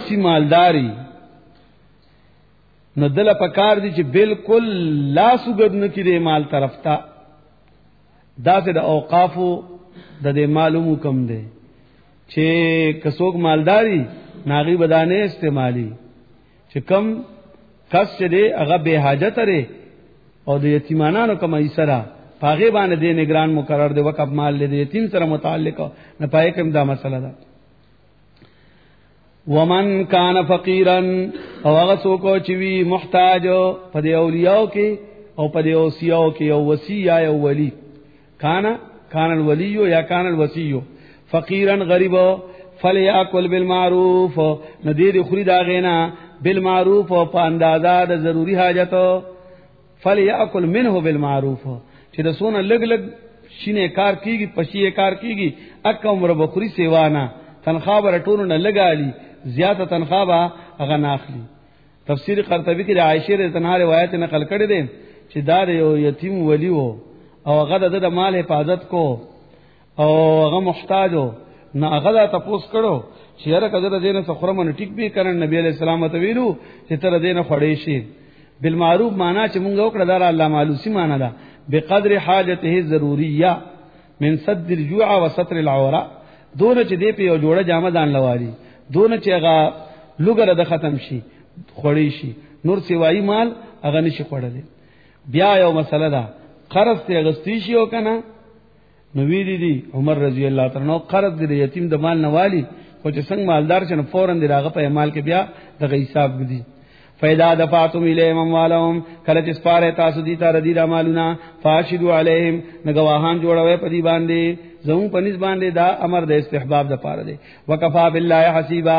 ورسی مالداری نو دل پکار دی چې بالکل لاس وګد نه کړي مال طرف ته دا چې د اوقافو د دې معلوم کم دی چې کڅوګ مالداری ناغي بدانه استعمالي چې کم کس چې دی هغه به حاجت لري او د یتیمانو کوم ایسرا پاغه باندې د نگران مقرر دی وقف مال دی یتیم سره متعلق نه پای کوم دا مسله ده ومن کان فقیرا او هغه څوک چې وی محتاج په دی اولیاء کې او په دی اوصیاء کې او وصی یا ولی کان الولی یا کان الوصی فقیرا غریب فلیاکل بالمعروف ندیر خری دا غینا بالمعروف او په اندازا د ضروری حاجت فلیاکل منه بالمعروف چې د سونه لګ لګ شینه کار کیږي پشیه کار کیږي اک عمر بخری سیوانا تنخواه برټونو نه لګالي زیاته تنخواه به هغه ناخلی تفسیر قرطبی کې د عائشه رضی الله عنها روایت نقل کړی دی چې دا یو یتیم ولی وو او هغه د مال حفاظت کو او هغه محتاجو نه هغه تاسو کړو چې هر کله دینه سخره من ټیک به کړن نبی علیہ السلام ته ویلو چې تر دینه خړې شي بالمعروف معنا چې مونږ وکړه دا الله معلوسی معنا ده بقدر حاجته ضروریه من سد الجوع وستر العوره دونه چې دی په یو جوړه جامه دان لوالي دونه چې هغه لوګره د ختم شي خړې شي نور سیوای مال هغه نشي خړلې بیا یو مسله ده قرض ته غستی شي او کنه نو ویری دي عمر رضی الله تعالی عنہ قرض دې یتیم د مال نوالی خو چې څنګه مالدار شنه فورن دی راغه په مال کې بیا د حساب دي فیدا دفعتم الیهم اموالهم کله چې سپاره تاسو دي تر دې د مالونه فاشدوا علیهم نگواهان جوړوي په دې باندې زمون پنځ باندې دا امر د استحباب د پاره دی وکفا بالله حسیبا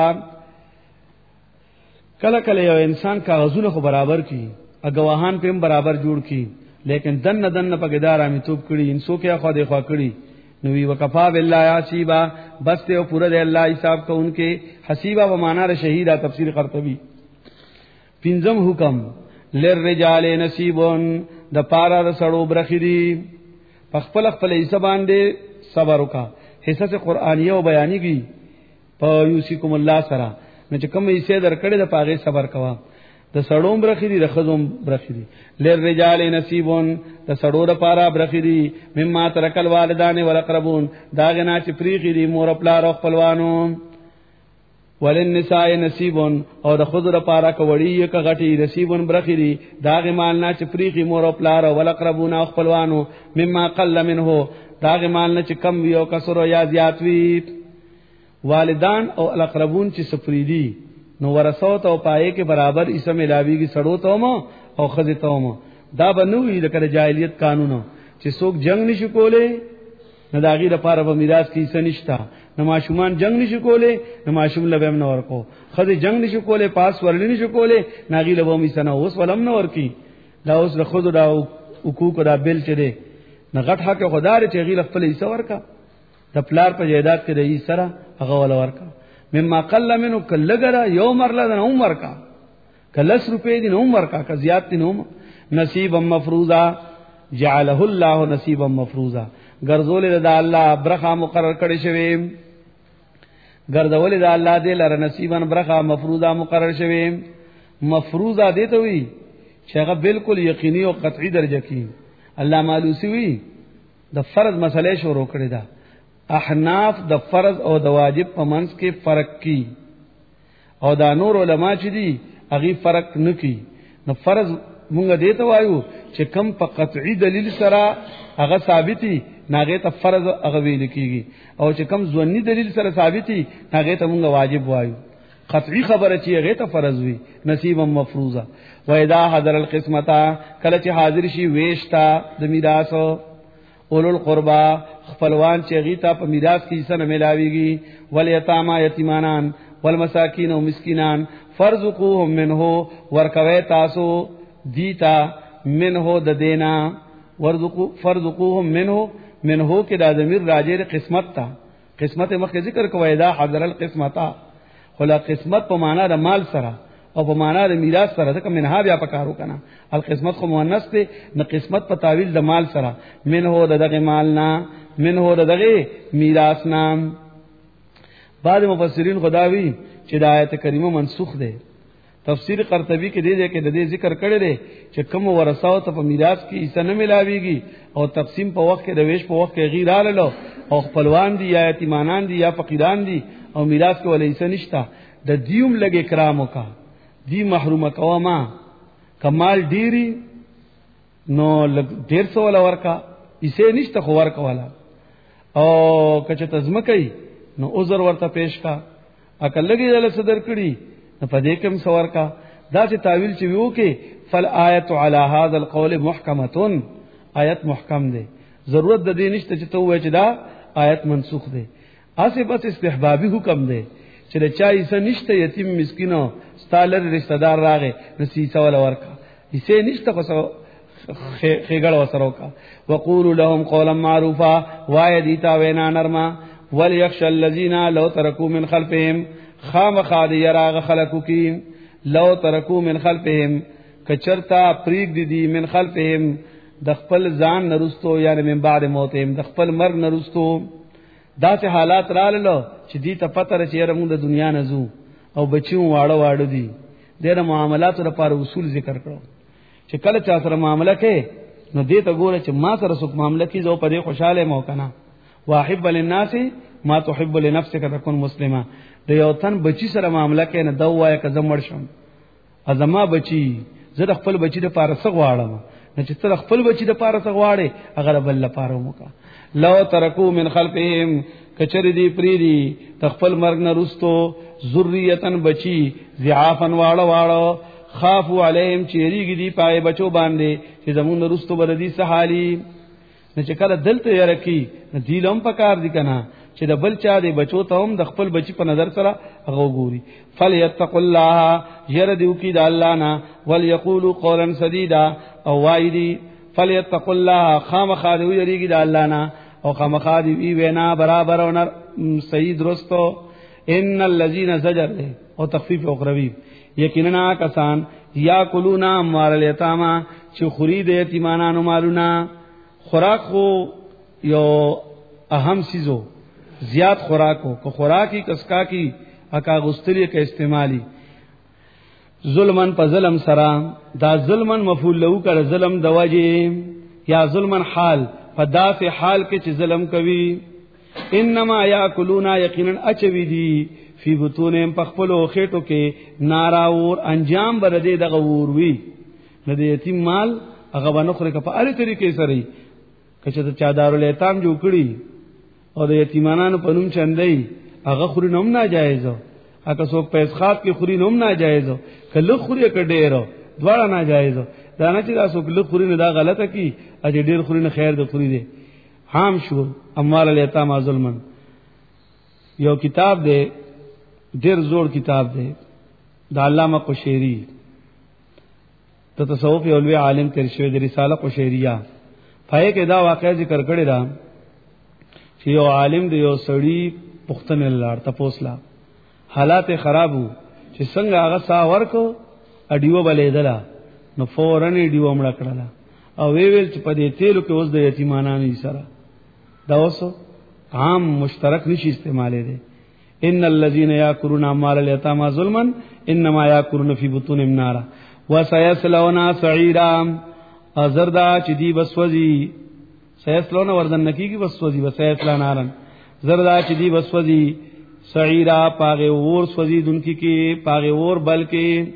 کله کله یو انسان کاغذونه خو برابر کی اگواهان په برابر جوړ کی لیکن دن په ګدارا می توپ کړي انسو کې خو دې خوا کړي نو وی وکفا بالله حسیبا بس ته پورا دی الله حساب کو انکه حسیبا و معنا ر شهیدا تفسیر قرطبی پنځم حکم للرجال نصیبون د پارا د سړو برخری خپل حصہ باندې صبر وکا حصہ سے قرآنیه او بیانیږي په یوسیکم الله سره نو چې کوم حصے درکړې د پاغه صبر کوا د سړوم برخری د خزوم برخری للرجال نصیبون د سړو د پارا برخری مما ترکل والدان والاقربون دا غنا چې فریقی دي مور خپل او خپلوانو وللنساء نصیبون او د خود د پارا کوړی یک غټي نصیبون برخری دا غمال نه چې فریقی مور خپل او والاقربون او خپلوانو مما قل منه دا غمال نه چې کم وی او کسر یا زیات وی والدان او الاقربون چې سفریدي نو ورثو ته پائے کې برابر اسه ملاوی کی سړو ته مو او خزه ته مو دا بنوې د کړه جاهلیت قانونو چې څوک جنگ نشو کولې نه داغي لپاره به میراث کې څه نشتا نو ماشومان جنگ نشو کولې نو ماشوم لبم نه ورکو خزه جنگ نشو کولې پاس ورلې نشو کولې ناغي لبو می سنه اوس ولم نه ورکی دا اوس د خود دا حقوق دا بل چي دي نه غټ حق خدای چې غي خپل حصہ ورکا د پلار په جیدات کې رہی سره هغه ول ورکا مما قل منو کلګرا یو مرله د عمر کا کلس روپے دین عمر کا زیات دین نصیبا مفروضا جعله الله نصیبا مفروضا ګرځول د الله برخه مقرر کړی شوی ګرځول د الله دې لره نصیبا برخه مفروضا مقرر شوی مفروضا دې ته وی چې هغه بالکل یقیني او قطعی درجه کې الله مالوسی وی د فرض مسئله شروع کړی دا احناف د فرض او د واجب په منځ کې فرق کی او دا نور علما چې دي هغه فرق نکي نو فرض مونږ دیته وایو چې کم په قطعی دلیل سره هغه ثابتي ناغه ته فرض هغه ویل کیږي او چې کم ځونی دلیل سره ثابتي هغه ته مونږ واجب وایو قطعی خبره چې هغه ته فرض وي نصیبا مفروضه و اذا حضر القسمتا کله چې حاضر شي ویشتا د میراث اولو القربا خپلوان چې غیتا په میراث کې حصہ نه ملاويږي والیتاما یتیمانان والمساکین او مسکینان فرزقوهم منه ورکوي تاسو دیتا منه د دینا فرزقوهم منه کې د ضمیر راجر قسمت تا قسمت مخکې ذکر کوي دا حضر القسمتا خلا قسمت په معنا د مال سره او په معنا د میراث سره ځکه منها بیا پکارو کنه القسمت خو مؤنث ته نه قسمت په تعویل د مال سره منه دغه مالنا منه دغه میراث نام بعض مفسرین خداوی چې د آیت کریمه منسوخ ده. تفسیر قرطبی کې دی کې د دې ذکر کړی دی چې کوم ورثاو ته په میراث کې حصہ نه ملاويږي او تقسیم په وخت کې د ویش په وخت کې غیر آللو او خپلوان دي یا یتیمانان دي یا فقیران دي او میراث کې ولې حصہ نشتا د دیوم لګ اکرام وکا دی محروم کوا کمال ډیری نو ډیر څو ولا ورکا یې نشته خو ورکا ولا او کچه تزمکای نو عذر ورته پیش کا اکل لګي دل صدر کړي په دې کوم سوار کا دا چې تعویل چې ویو کې فل آیت علی هذا القول محکمه آیت محکم ده ضرورت د دې نشته چې ته وای چې دا آیت منسوخ ده اسه بس استحبابي حکم ده چې د چا یې نشته یتیم مسکینو ستالر رشتہ دار راغې نسیسه ولا ورکا یې نشته خو خېګړ وسرو کا وقولوا لهم قولا معروفا وایدیتا وینا نرما وليخشى الذين لو تركوا من خلفهم خامخاد یراغ خلقو کی لو ترکو من خلفهم کچرتا پریگ دی من خلفهم د خپل ځان نرستو یعنی من بعد موتهم د خپل مرګ نرستو دا چې حالات راللو چې دې ته پته رچې موږ د دنیا نزو او بچو واړو واړو دي ډېر معاملاتو لپاره اصول ذکر کړو چې کله چا سره معاملہ کې نو دې ته ګوره چې ما سره څوک معاملہ کې زو په دې خوشاله مو کنه واحب للناس ما تحب لنفسك تكون مسلمه د یو تن بچی سره معاملہ کې نه دوه که زمړ شم ازما بچی زه د خپل بچی د پاره سغواړم نه چې تر خپل بچی د پاره سغواړې هغه بل لپاره موکا لو ترکو من خلفهم کچری دی پریدی تخپل مرګ نه رستو ذریتن بچی ضعافن واړه واړه خافوا علیهم چیریږي دی پای بچو باندې چې زمون رستو بردی سحالی نه چې کله دلته یرکی دیلم پکار دی کنه چې د بل چا دی بچو ته هم د خپل بچی په نظر سره هغه ګوري فلیتقوا الله يردو کی د الله نه وليقولوا قولا سديدا او وایدی فلیتقوا الله خامخادو یریږي د الله نه او خامخادی وی وینا برابر او صحیح درستو ان الذين زجر او تخفیف اخروی یقینا کسان یاکلون اموال الیتاما چې خورید یتیمانو مالونه خوراک خو یو اهم چیزو زیاد خوراکو کو خوراکی کسکا کی اکا غستری کا استعمالی ظلمن په ظلم سرا دا ظلمن مفعول له کړه ظلم دواجی یا ظلمن حال په داسې حال کې چې ظلم کوي انما یاکلون یقینا اچوی دی فی بطونهم پخپلو خېټو کې ناراور انجام برده دغه ور وی نه د یتیم مال هغه ونخره په اړ طریقې سره کچته چا دارالایتام جوړ کړي او د یتیمانو په نوم چندای هغه خوري نوم ناجایز اګه څوک پیسې خاط کې خوري نوم ناجایز کله خوري کډېرو دواړه ناجایز دا نه چې دا څوک له خوري نه دا غلطه کی اجه ډېر خوري نه خیر د خوري دي حام شو اموال الیتام ظلمن یو کتاب دی ډېر زوړ کتاب دی د علامه قشیری ته تصوف یو لوی عالم تیر شوی د رساله قشیریه پای کې دا واقعي ذکر کړی دا چې یو عالم دی یو سړی پښتنه لار تپوسلا حالات خرابو چې څنګه هغه سا ورکو اډیو بلې دلا نو فورن اډیو مړ کړلا او ویل چې په دې تیلو کې اوس د یتیمانو سره دا اوسو عام مشترک نشي استعماله دي ان الذين ياكلون اموال اليتامى ظلما انما ياكلون في بطونهم نارا وسيصلون سعيرا ازردا چې دی بسوځي سيصلون وردن نکیږي بسوځي وسيصلون نارن زردا چې دی بسوځي سعيرا پاغه اور سوځي دونکي کې پاغه اور بلکې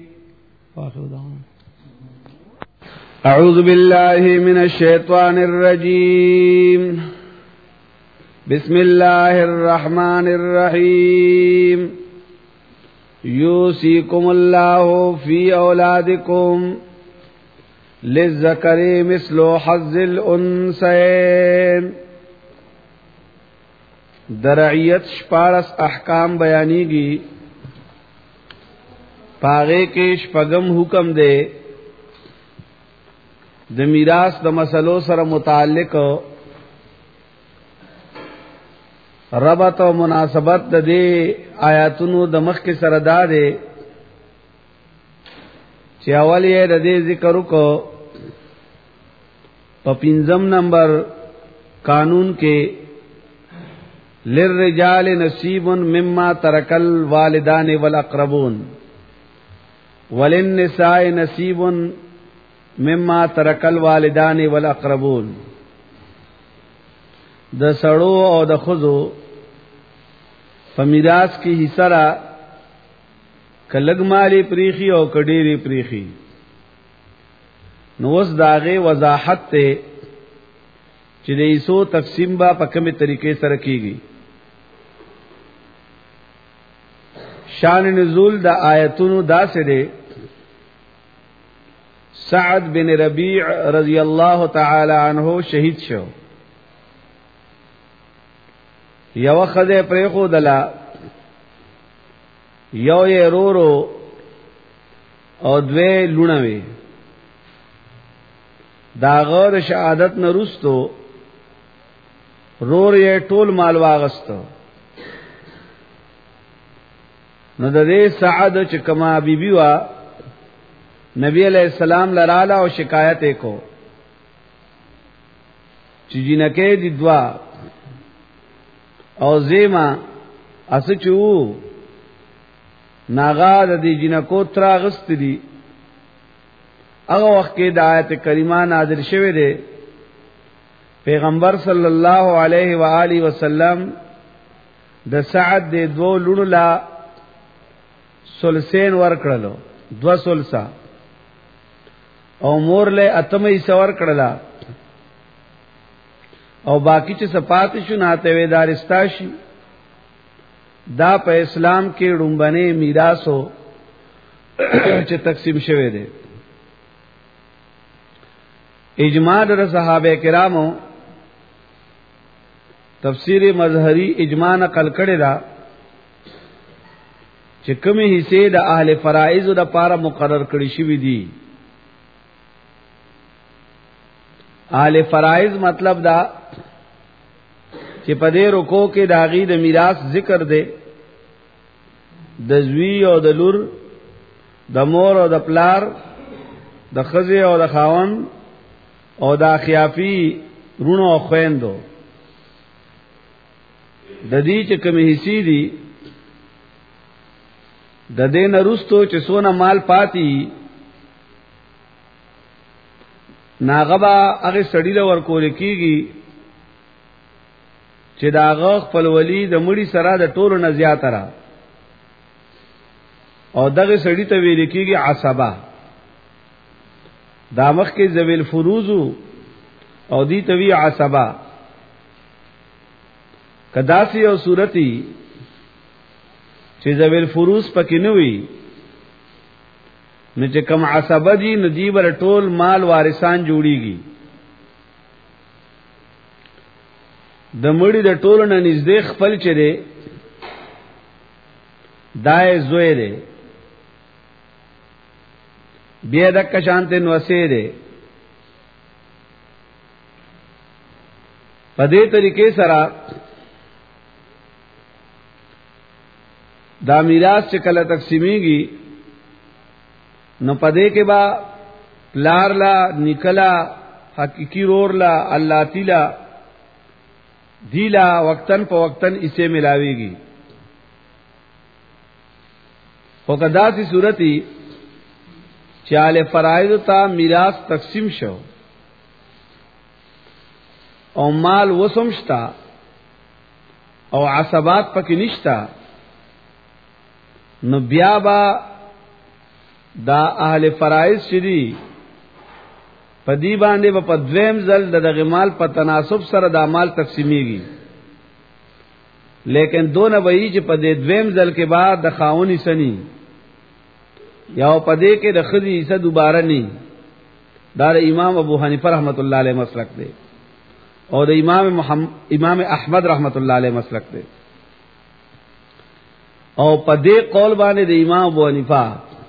اعوذ بالله من الشيطان الرجيم بسم الله الرحمن الرحيم يوصيكم الله في أولادكم للذكر مثل حظ الأنثيين درعیت شپارس احکام بیانیږي پاغه کې شپږم حکم دی د میراث د مسلو سره متعلق ربط او مناسبت د دې آیاتونو د مخ کې سره دارې چې اول یې د دې ذکر وکړو په 5 نمبر قانون کې للرجال نصیب مما ترک الوالدان والاقربون وللنساء نصیب مما ترک الوالدان والاقربون. د سړو او د خزو په میراث کې حصہ را کلګ مالی پریخي او کډيري پریخي. نو اوس داغه وضاحت ته چې د ایسو تقسیم با په کومه طریقې سره کیږي. شان نزول د آیتونو داسې ده. سعد بن ربیع رضی الله تعالی عنہ شهید شو. یو خدای پرې خو دلا یو یې رورو او دوی لونوي. دا غور شهادت نرستو رور یې ټول مال واغستو. نو د دې سعد چې کما بیبي وا نبی علیہ السلام لراله او شکایت کو چې جنکه دي دوا او زیما اسچو ناغا د دې جنکو تراغست دي. هغه وخت کې د آیت کریمه نازل شوه ده. پیغمبر صلی الله علیه و آله وسلم د سعد د دوه لونو لا سلسین ور کړلو. دو سلسا او مور له اتمې سور کړلا او باقی چې صفات شو ناته ویدارستا شي. دا په اسلام کې ډومبنه میراثو چې تقسیم شوه دي. اجماع در صحابه کرامو تفسیر مظهری اجماع نقل کړی دا چې کومه حصے د اهل فرائض د پاره مقرر کړی شوی دي. اهل فرائض مطلب دا چې په دې رکوع کې د غي د میراث ذکر دی. د زوی او د لور، د مور او د پلار، د خزه او د خاون او د خیافی رونو او خويندو. د دې چې کومه حصے دي د دین رستو چې سونه مال پاتی ناغبا هغه سړی له ورکول کیږي چې داغه خپل ولی د مړي سره د ټولو نه زیاتره او دغه سړی ته ویل کیږي عصبه. دا مخ کې ذویل فروز او دی ته وی عصبه. کداسی او صورتي چې ذویل فروز پکې نه وي نو چې کم عصبه دي نو دی بل ټول مال وارثان جوړيږي. د مړي د ټولو نه نږدې خپل چره دای زوی دی بیا د کشانته نوسه دی. په دې طریقې سره دا میراث چې کله تقسیمیږي نو پدې کې با پلار لا نکلا حقيقي رور لا الله تعالی دیلا وقتن په وقتن اسے ملاويږي. خو کدا سي صورتي چاله فرایض ته میراث تقسیم شو او مال وسمشتا او عصبات پکې نشتا نو بیا با دا اهل فرائض شری پدی باندې په دویم ځل د مال په تناسب سره د مال تقسیمیږي. لیکن دونه وایي چې په دې دویم ځل کې بعد د خاوني سني یا په دې کې د خدي حصہ دوباره ني. دا امام ابو حنیفه رحمت الله علیه مسلک دی او د امام احمد رحمت الله علیه مسلک دی. او په دې قول باندې د امام ابو حنیفه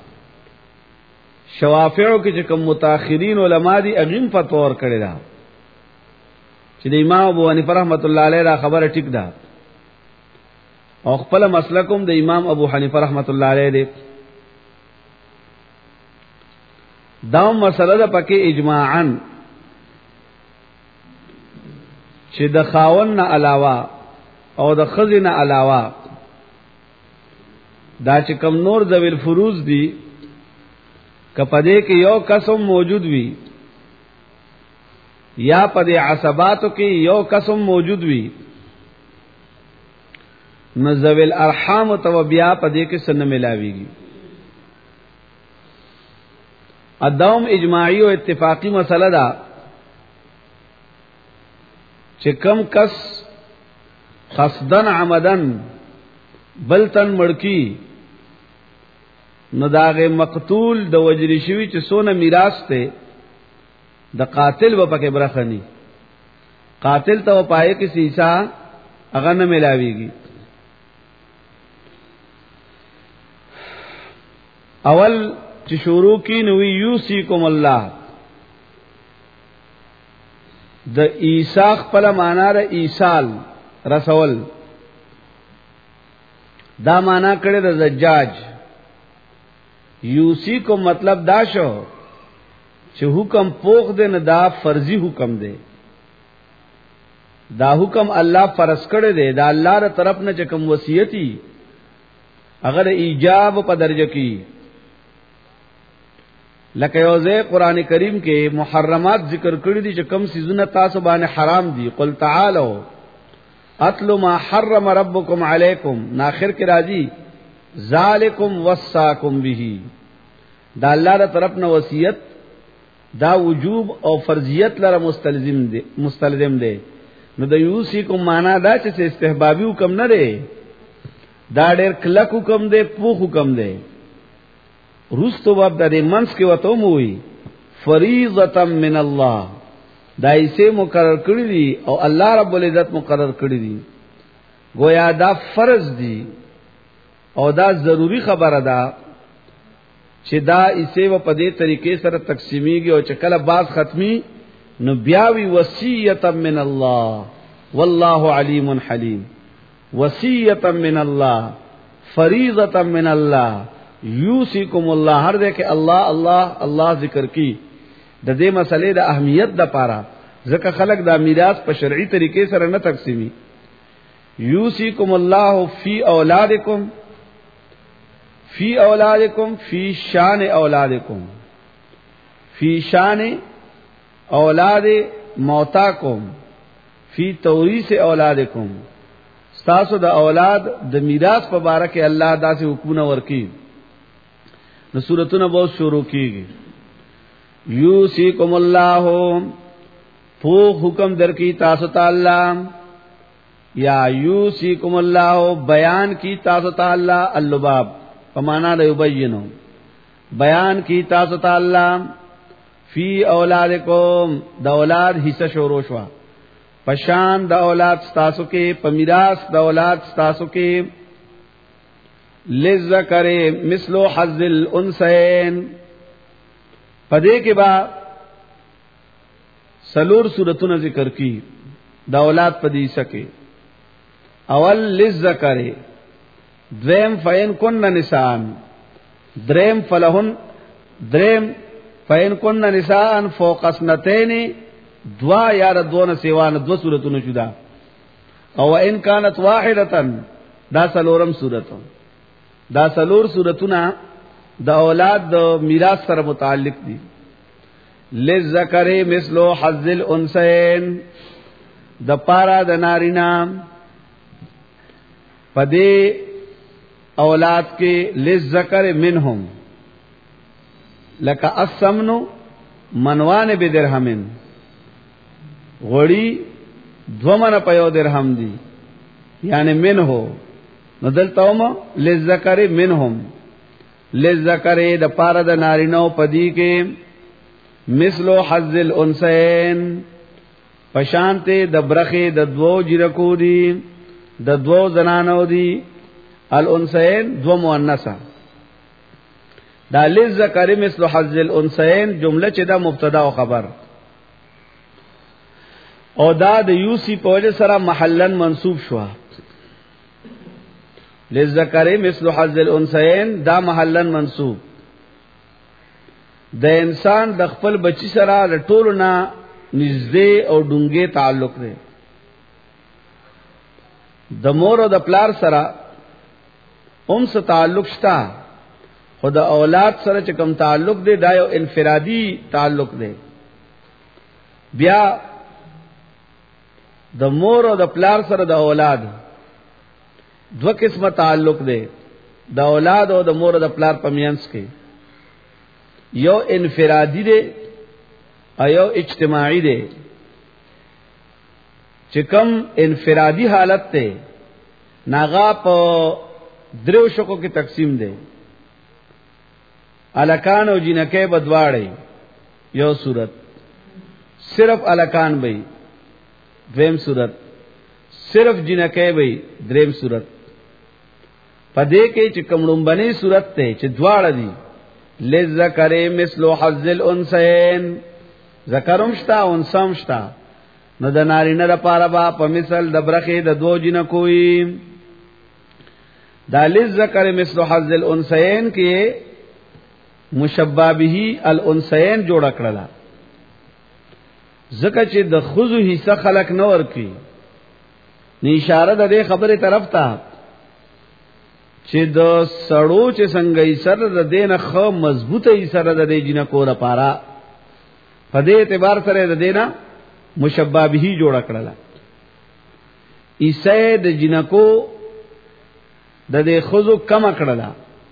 شوافعو کې چې کوم متأخرین علما دي اغین فتوا کړی دا چې د امام ابو حنیفه رحمت الله علیه را خبره ټیک ده او خپل مسلکم د امام ابو حنیفه رحمت الله علیه دی. دا مسله ده پکې اجماعاً چې د خاون نه علاوه او د خزینه علاوه دا چې کم نور ذویل فروز دي کپدې کې یو قسم موجود وي یا پدې عصباتو کې یو قسم موجود وي نو ذویل ارحام تو بیا پدې کې سن ملاويږي. ادوم اجماعی او اتفاقی مسله ده چې کم کس قصدن عمدن بلتن مړکی نو داغه مقتول د وجری شوی چې سونه میراث ته د قاتل و پکې برخنی قاتل ته پای کې سیسا هغه نه ملاويږي. اول چې شروع کی نو یوسیکم الله د ایساخ په معنا د ایصال رسول دا معنا کړي د زجاج. یوسیکم مطلب دا شو چې حکم پوخ دې نه دا فرضی حکم دی دا حکم الله فرض کړی دی دا الله تر طرف نه چې کوم وصیتي اگر ایجاب په درجه کې لکه یوځه قران کریم کې محرمات ذکر کړی دي چې کم سيزونه تاسو باندې حرام دي. قل تعالوا اتل ما حرم ربکم علیکم ناخر کې راځي ذالکم وصاکم به دا الله تر طرف نه وصیت دا وجوب او فرضیت لره مستلزم دی. نو د یوسیکم معنا دا چې استحبابي حکم نه دی دا ډېر کلک حکم دی پوخ حکم دی. رستو باب د منس کې وته موي فریضه من الله دا یې مقرر کړی دي او الله رب العزت مقرر کړی دي گویا دا فرض دي او دا ضروری خبره ده چې دا یې په دې طریقې سره تقسیمیږي او چې کله باز ختمي نو بیاوی وصیه من الله والله علیم حلیم. وصیه من الله فریضه من الله یوسیکم الله هر دې کې الله الله الله ذکر کی د دې مسلې د اهمیت د پاره ځکه خلق د میراث په شرعي طریقې سره نه تقسیمي. یوسیکم الله فی اولادکم فی اولادکم فی شان اولادکم فی شان اولاد موتاکم فی توریث اولادکم تاسو د اولاد د میراث په باره کې الله داسې حکمونه ورکي. نو سورتونه به شروع کیږي. یوسیکم الله پو حکم درکی تاسو تعالی یا یوسیکم الله بیان کی تاسو تعالی اللباب پمانا د یبینو بیان کی تاسو تعالی فی اولادکم د اولاد حصہ شروع شوا پشان د اولاد تاسو کې پمیراث د اولاد تاسو کې لذکر مثل حظ الانثیین پدې کې با سلور سورتونه ذکر کی د اولاد پدې سکے. اول لذکر دریم فین کن نسان دریم فلهن دریم فین کن نسان فوق اسنتین دوا یا دون سیوان دو سورتونه جدا او ان کانت واحدتن دا سلورم سورته دا سلور سورتونه د اولاد د میراث سره متعلق دي. لذکر مثل حظ الانثیین د پارا د نارینا پدې اولاد کې لذکر منهم لک السمن منوان بدرهمن غړي دومره په یو درهم دي یعنی منه ندلتاوم لذکر منهم لذکر د پاره د نارینو پدی کې مثل حظ الانثیین پشانته د برخه د دوو جرکو دي د دوو زنانو دي الانثیین دو مؤنثه دا لذکر مثل حظ الانثیین جمله چې دا مبتدا او خبر او دا د یوسی په وجه سره محلن منصوب شو. لذکر مثل حظ الانثیین دا محلن منصوب د انسان د خپل بچی سره د ټولو نه نږدې او ډونګې تعلق دی. د مور او د پلار سره هم څه تعلق شته، خو د اولاد سره چې کوم تعلق دی دا یو انفرادي تعلق دی. بیا د مور او د پلار سره د اولاد دو قسمه تعلق دی، د اولاد او د مور او د پلار په مینس کې یو انفرادي دی او یو اجتماعي دی. چې کوم انفرادي حالت ته ناغا په درو شکو کې تقسیم دی، الکان او جنکه بدواړي یو صورت، صرف الکان بې دویم صورت، صرف جنکه بې دریم صورت. پدې کې چې کوم بني صورت ته چې دواړه دي لذکر مثل حظ الانثیین، ذکرم شتا انثم شتا، نو د نارینه لپاره با په مثل د برخې د دوه جنکو وي. دا لذکر مثل حظ الانثیین کې مشبہ به الانثیین جوړ کړل، ځکه چې د خذو حصہ خلق نه ورکی. نه اشاره د دې خبره طرف ته چې د سړو چې څنګه یې سره د دینه خو مضبوطه یې سره د دې جنکو لپاره په دې اعتبار سره د دینه مشبہ به جوړ کړل. عیسی د جنکو د دې خذو کم کړل.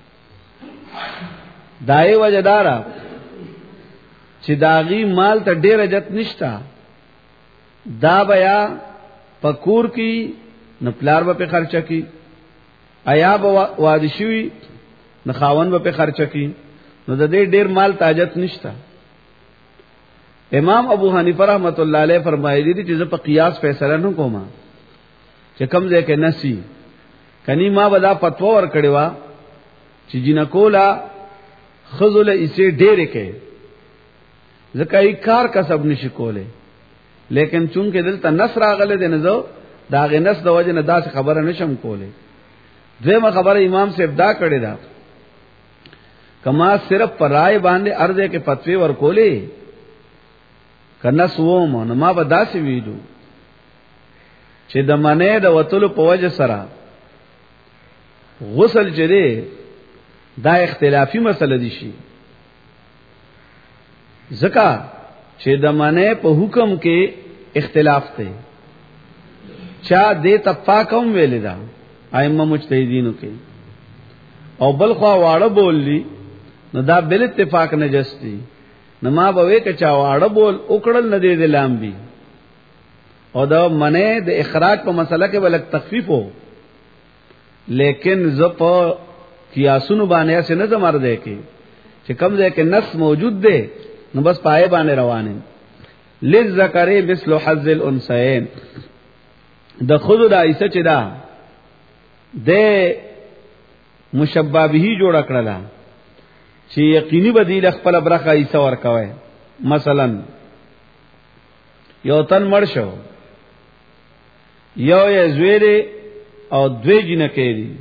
دای وجدارا چې داغي مال ته ډېر عزت نشتا، دا بیا پکور کی نو پلار به په خرچه کی، ایا به واده شوی نو خاون به په خرچه کی، نو د دې ډېر مال تاجت نشتا. امام ابو حنیفه رحمت الله علیه فرمایلی دي چې زه په قیاس فیصله نه کوم چې کم ځای کې نسی کني ما ودا فتوا ور کړی وا چې جنکولا خذل اسے ډېر کې ځکه یې کار کسب نشي کوله، لیکن چونکه دلته نصر راغله د نزو دا غ نس د وجه نه داس خبره نشم کوله. دیمه خبره امام سے ابدا کړی دا کما صرف پر رائے باندې ارزه کې فتوی ور کوله کنا سوم نو ما به داسې ویلو چې د منې د وتلو په وجه سره غسل چره دا اختلافي مسله دي شي، ځکه چې د منې په حکم کې اختلاف دی. چا دې تفاقم ویل دا ائمه مجتهدینو کې، او بل خوا واړه بوللی نو دا بل اتفاق نجس دي. نو ما به وې کچا واړه بول وکړل نه دې لامبي، او دا منې د اخراج په مسله کې ولک تخفیف وو، لیکن زپ قیاسونو باندې څه نه زمر دی کې چې کم ځای کې نص موجود دی نو بس پای باندې روانه. للذکر مثل حظ الانثیین، د خود د ایسه چې دا د مشبہ به جوړ کړل چې یقیني بدیل خپل برخه ایسه ورکوي. مثلا یو تن مړ شو، یو یې زویره او دوی جنکې دي،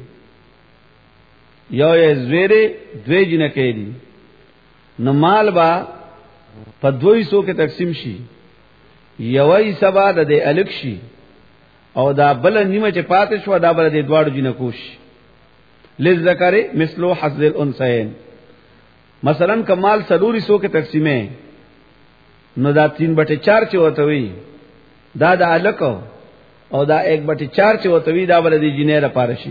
یو یې زویره دوی جنکې دي، نو مال با په 200 کې تقسیم شي، یوې سبا د الک شي او دا بل نیمه چې پاتې شو دا بل د دواړو جنکو شي. للذکر مثل حظ الانثیین، مثلا کمال 300 کې تقسیمه نو دا 3/4 چې وته وي دا د الک او دا 1/4 چې وته وي دا بل د جنې لپاره شي.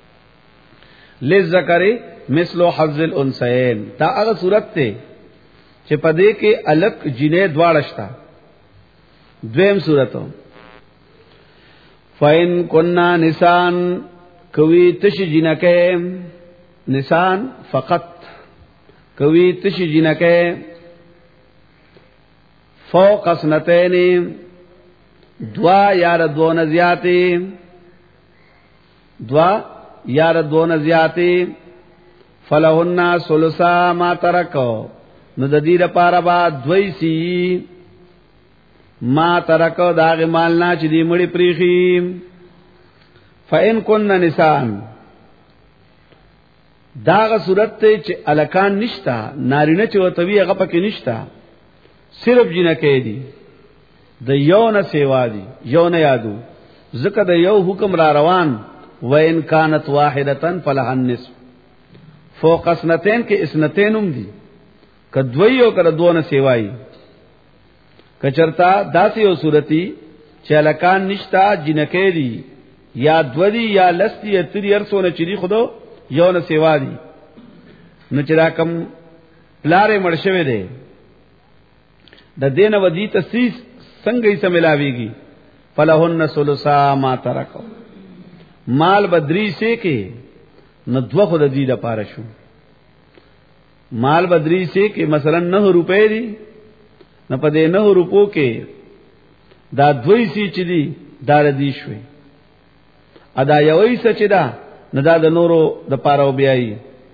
للذکر مثل حظ الانثیین دا هغه صورت ته چې پدې کې الک جنې دواړه شتا. دویم صورتو فین کننا نسان کوي تش جنکه، نسان فقط کوي تش جنکه فوق سنتین دوا یار دون زیاتی، دوا یار دون زیاتی فلهن ثلثا ما ترکو، نو د دې لپاره با دوی سی ما ترکو داغ مالنا چې دی مړي پریخي. فإن كن نسان داغه صورت ته چې الکان نشتا، نارینه چې وتوی هغه پکې نشتا، صرف جنکې دي، د یو نه سیوا دي، یو نه یادو ذکر د یو حکم را روان وان کانت واحدتن فلها النصف فوق اسنتین کې اسنتین هم دي کدوی او کړه دوه سیوای کچرتا داسې یو صورتي چې لکان نشتا جنکې دي یا دودی یا لستی یا تری ارسونه چری خودو یو نه سیوا دي نو چې راکم لارې مرشوي دي د دین ودی تسیس څنګه یې سملاویږي فلهن ثلثا ما ترکو مال بدری سے کې نو دوه خود دې د پاره شو مال بدری سے کې مثلا 9 روپے دي نه پدې 9 روپو کې دا دوی سی چې دي دار دي شوي ادا یوې سچ دا نه دا د نورو د پاره بیاي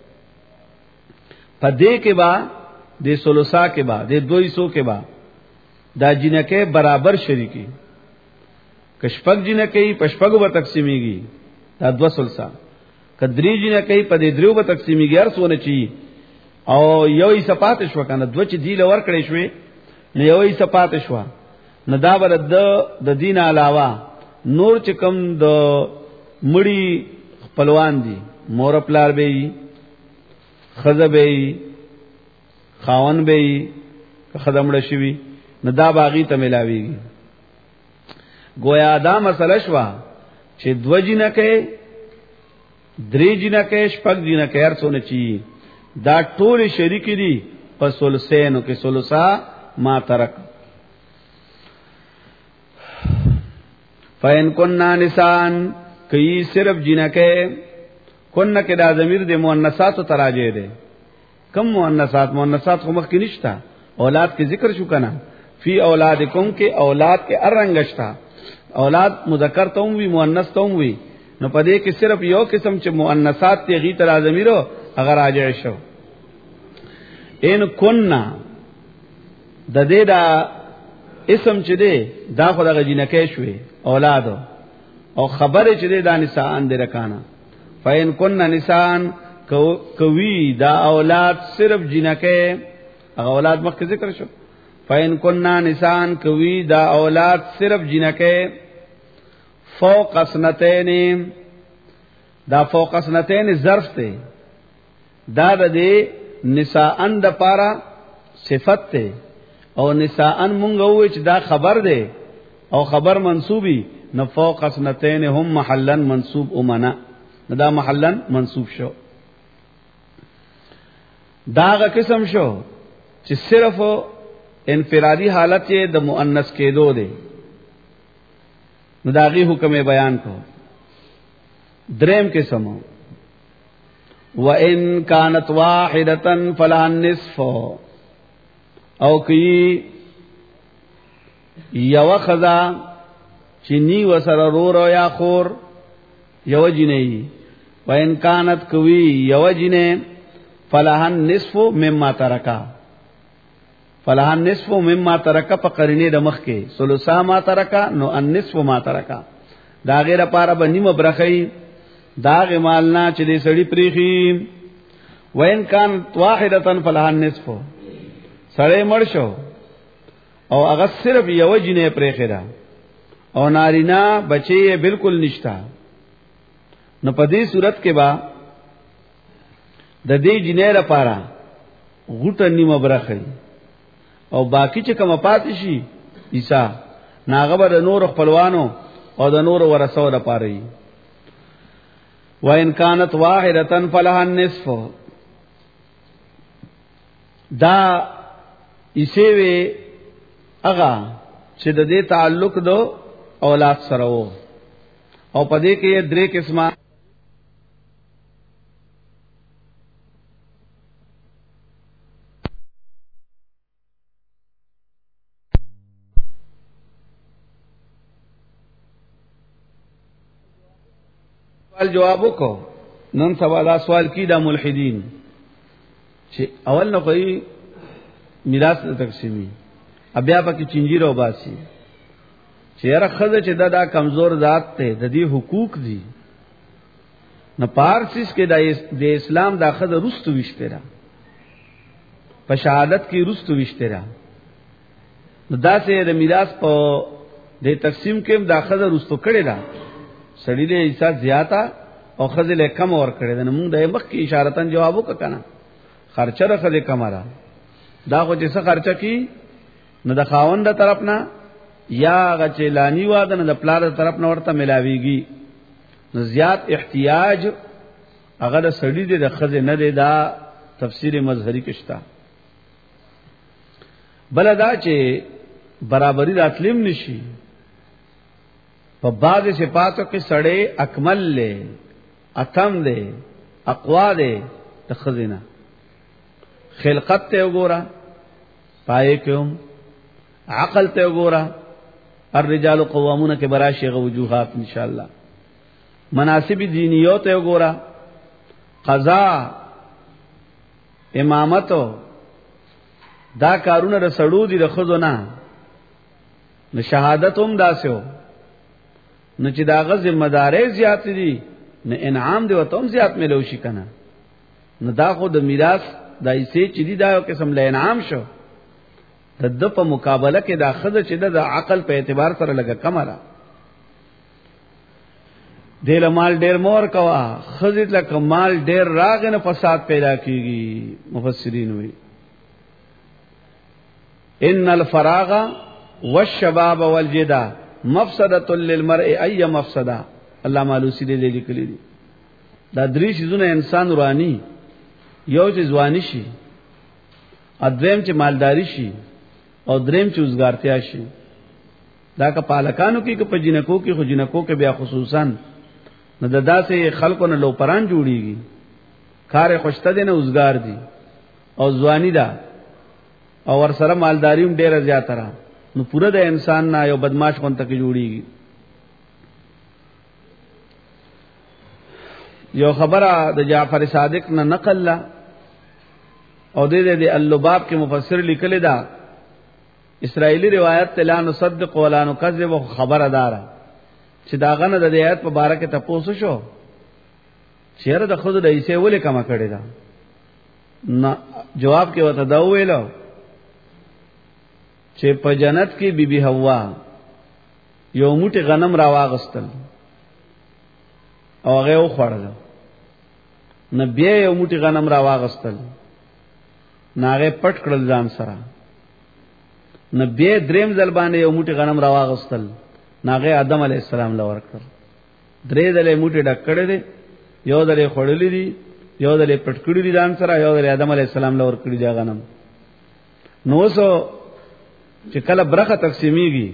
پدې کې با د ثلثا کې با د 200 کې با دا جنکه برابر شریکی کشپک جنکه پشپک به تقسیمیږي دا 2 ثلثا کدری جنکه په دې درو به تقسیمیږي هر څونه چی او یوې صفات شو کنه دوه چې دی لور کړې شوې نو یوې صفات شو نو دا بر د دین علاوه نور چې کوم د مړی خپلوان دي مور پلار به خزه به خاون به خدمړ شوی نو دا باغی ته ملاویږي گویا دا مسله شو چې دو جنکه درې جنکه شپږ جنکه هر څونه چی دا ټول شریک دي په ثلثینو کې ثلثا ما ترک فین کننا نسان کئی صرف جنکے کننا کے دا ضمیر دے مؤنثات تراجے دے کم مؤنثات خو مخ کی نشتا اولاد کے ذکر شو کنا فی اولادکم کے اولاد کے ارنگشتا اولاد مذکر تم وی مؤنث تم وی نو پدے کہ صرف یو قسم چ مؤنثات تے غی ترا ضمیرو اگر راجع شو ان کننا د دې دا اسم چې دی دا خو دغه جنکه شوي اولاد او خبره چې دی دا نسان دی رکانا فین کن نسان کوي دا اولاد صرف جنکه هغه اولاد مخکې ذکر شو فین کن نسان کوي دا اولاد صرف جنکه فوق اسنتین دا فوق اسنتین ظرف ته دا د نساءن د پارا صفت ته او نساءن مونږ وې چې دا خبر ده او خبر منصوبی نو فوق اسنتین هم محلا منصوب امنا دا محلا منصوب شو داغه قسم شو چې صرف انفرادی حالت یې د مؤنث کېدو ده نو داغي حکم بیان کو دریم قسم وَإِن كَانَتْ وَاحِدَةً فَلَهَا النِّصْفُ او کی یو خزا چنی وسر رو یا خور یو جنئی وَإِن كَانَتْ کوي یو جنې فَلَهَا النِّصْفُ مِمَّا تَرَكَ فَلَهَا النِّصْفُ مِمَّا تَرَكَ په قرینه د مخ کې ثلثا ما ترک نو النصف ما ترک دا غیره پاره به نیمه برخی داغ مالنا چې دې سړی پریخي وین کان واحدتن فلها النصف سړی مړ شو او هغه صرف یو جنې پریخي دا او نارینا بچي بالکل نشتا نو په دې صورت کې با د دې جنې لپاره غوټه نیمه برخه او باقی چې کوم پاتې شي عیسی ناغه به نور خپلوانو او د نور ورثو لپاره وَإِن كَانَتْ وَاحِدَةً فَلَهَا النِّصْفُ دا اسی وی اغا چې د دې تعلق دو اولاد سره وو او پدې کې درې قسمه سوال جواب وکړو نن سوال سوال کی دا ملحدین چې اول نه کوي میراث تقسیمی بیا پکې چنجیر او باسي چې هر خزه چې دا کمزور ذات ته د دې حقوق دي نه پارسیس کې د اسلام دا خزه رستو وشتره په شهادت کې رستو وشتره نو دا سه د میراث په د تقسیم کې دا خزه رستو کړي دا سړی له حصہ زیاته او خزه له کم ور کړي دا موږ د مخ کې اشارتن جواب وکړه خرچه راخه کم را دا خو چې څه خرچه کی نو د خاوند طرف نه یا غچ لانی واده نه د پلار طرف نه ورته ملاويږي نو زیات احتیاج هغه د سړی د خزه نه دی دا تفسیر مظهری کشتا بلدا چې برابری راتلم نشي په بعض صفاتو کې سړی اکمل له اتم دی اقوا دی د خزینه خلقت ته وګوره پای کوم عقل ته وګوره الرجال قوامون کې براشي وجوهات ان شاء الله مناسب دینیو ته وګوره قضا امامتو دا کارونه رسړو دي د خزو نه نو شهادت هم داسو نو چې دا غ ذمہ داري زیات دي نه انعام دی وته هم زیات ملو شي کنه نو دا خو د میراث دای سي چې دی دا یو قسم له انعام شو د په مقابله کې دا خزه چې د عقل په اعتبار سره لګه کمره دل مال ډیر مور کوا خزیت لک مال ډیر راغ نه فساد پیدا کیږي مفسرین وی ان الفراغ والشباب والجدا مفسدۃ للمرء ای مفسدہ علامہ علوسی دې لیکلي دي دا درې شیزونه انسان ورانی یو چې ځواني شي ادم چې مالداری شي او دریم چې وزګارتیا شي دا که پالکانو کې که په جنکو کې خو جنکو کې بیا خصوصا نو داسې خلکو نه لوپران جوړیږي کار خوشته دي نه وزګار دي او ځواني ده او ور سره مالداری هم ډیره زیاته را نو پوره د انسان نه یو بدمعاش غونته کې جوړیږي یو خبره د جعفر صادق نه نقل لا او د اللباب کې مفسر لیکل دا اسرائیلی روایت لا نصدق ولا نكذب خبره دارا چې دا غنه د آیات په باره کې تاسو شو چیرې د خود د ایسه ولې کما کړی دا نه جواب کې وته دا ویلو چې په جنت کې بیبي حوا یو موټی غنم را واغستل او هغه وخوړل نبی یو موټی غنم را واغستل ناغه پټ کړل ځان سره نبی دریم ځل باندې یو موټی غنم را واغستل ناغه آدم علی السلام لور کړ درې ځله موټی ډک کړی دی یو ځله خړلې دي یو ځله پټ کړی دي ځان سره یو ځله آدم علی السلام لور کړی دی غنم نو سو چې کله برخه تقسیمیږي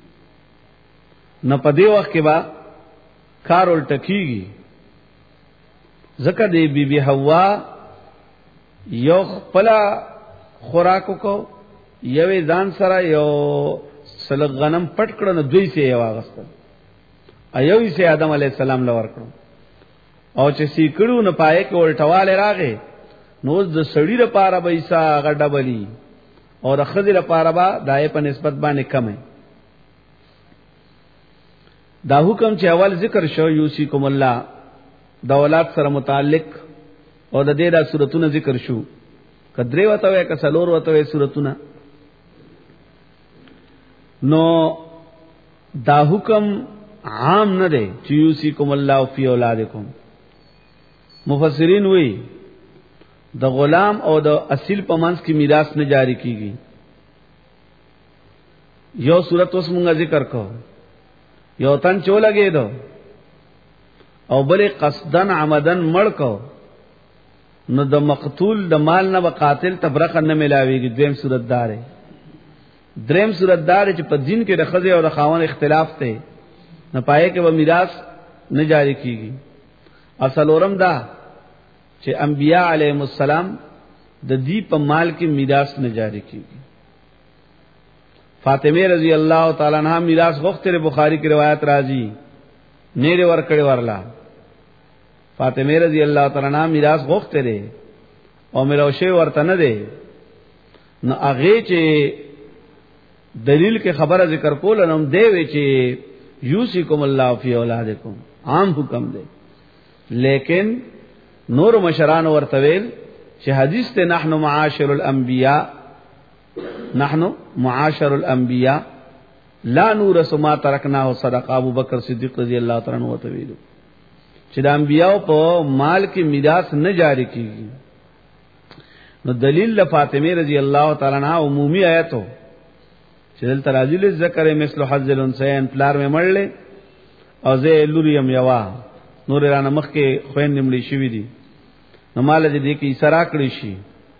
نه پدې وخت کې با کار الټکیږي زکه دی بیبي حوا یو خپل خوراکو کو یوې ځان سره یو سلغ غنم پټ کړه نو دوی سي یو واغستل ایوې سي آدم علی السلام لور کړو او چې سی کړو نه پای کې الټواله راغې نو د سړی لپاره به ایسا غډبلی اور خضر لپاره دای په نسبت باندې کم ہے دا حکم چې اول ذکر شو یوسیکم الله د اولاد سره متعلق او د دې د سورتونو ذکر شو کدرې وته وې کسلور وته وې سورتونه نو دا حکم عام نه دی چې یوسیکم الله فی اولادکم مفسرین وی د غلام او د اصیل په منځ کې میراث نه جاری کیږي یو صورت اوس مونږه ذکر کو یو تن چولګې دو او بلې قصدن عمدن مړ کو نو د مقتول د مال نه قاتل تبرخه نه ملاويږي دویم صورت دار دریم صورت دار چې په دین کې د خزه او د خاون اختلاف ته نه پائے کې و میراث نه جاری کیږي اصل اورم دا چې انبیاء علیهم السلام د دې په مال کې میراث نه جاری کیږي فاطمه رضی اللہ تعالی عنہا میراث غوښتره بخاری کی روایت راځي نیره ور کړي ورلا فاطمه رضی اللہ تعالی عنہا میراث غوښتره او ملوشه ورته نه دی نو هغه چې دلیل کې خبره ذکر کول نو دی وی چې یوسیکم الله فی اولادکم عام حکم دی لیکن نور مشران ورته ویل چې حدیث ته نحنو معاشر الانبیاء لا نورث ما ترکنا صدقه ابو بکر صدیق رضی الله تعالی عنہ ته ویلو چې د انبیاء په مال کې میراث نه جاری کیږي. نو دلیل له فاطمه رضی الله تعالی عنها عمومی آیاتو چې دل تراجل ذکر مثل حظ الانثیین پلار مې مړلې او زه لوریم یوا نور رانه مخ کې خوین نیمړي شوی دي نو مال دې کې اسرا کړی شي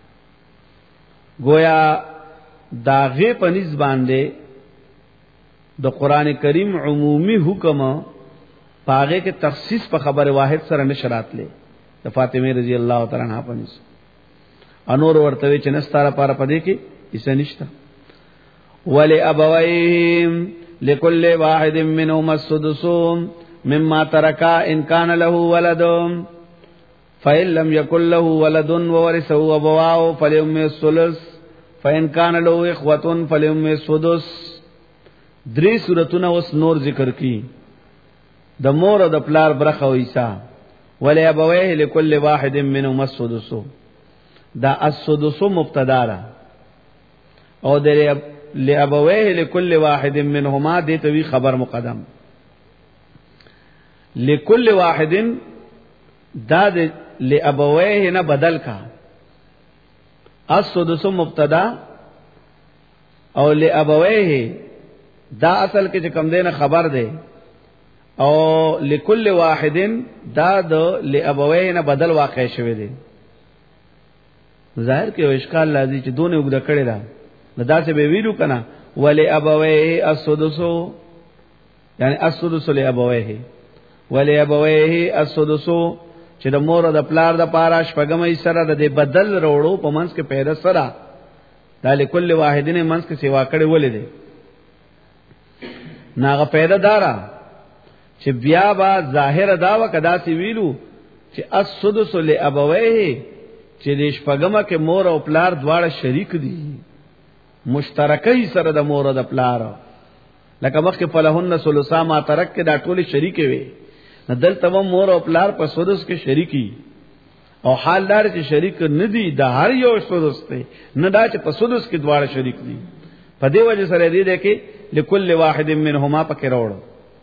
گویا داغه پنځ باندې د قران کریم عمومی حکم پاغه کې تخصیص په خبر واحد سره نشرات لې د فاطمه رضی الله تعالی عنها پنځ انور ورته چې نستاره پاره پدې کې ایسه نشتا. ولی ابویهم لكل واحد منهما السدس مما ترك ان كان له ولد فإن لم يكن له ولد وورثه أبواه فلأمه الثلث فإن كان له إخوة فلأمه السدس. درې سورتونه اوس نور ذکر کی د مور او د پلار برخه ویسا. ولی ابویه لكل واحد منهما السدس دا السدس مبتدا را او د لابویه لكل واحد منهما دې ته وی خبر مقدم. لكل واحد دا د لابویه نه بدل کا السدس مبتدا او لابویه دا اصل کې کوم دینه خبر ده او لكل واحد دا د لابویه نه بدل واقع شوی دی. ظاهر کې اشکال لازم چې دونه وګړه کړي دا دا څه به ویلو کنه ولی ابویه السدس یعنی السدس لابویه ولی ابویه السدس چې د مور او د پلار د پاره شپږمې سره د بدل وروړو په منځ کې پیدا سره د لكل واحدین منځ کې سیوا کړي ولې دي ناغه پیدا دارا چې بیا با ظاهر دا وکدا سی ویلو چې السدس لابویه چې د شپږمه کې مور او پلار دواړه شریک دي مشترکای سره د مور او د پلار لکه مخکې فلهن ثلثا ما ترک کې دا ټول شریک وي دلته مور او پلار په سدس کې شریکی او حالدار چې شریک نه دي د هر یو سدس ته نه دا چې په سدس کې دواړه شریک دي په دې وجه سره دې ده کې لكل واحد منهما پکې راوړو.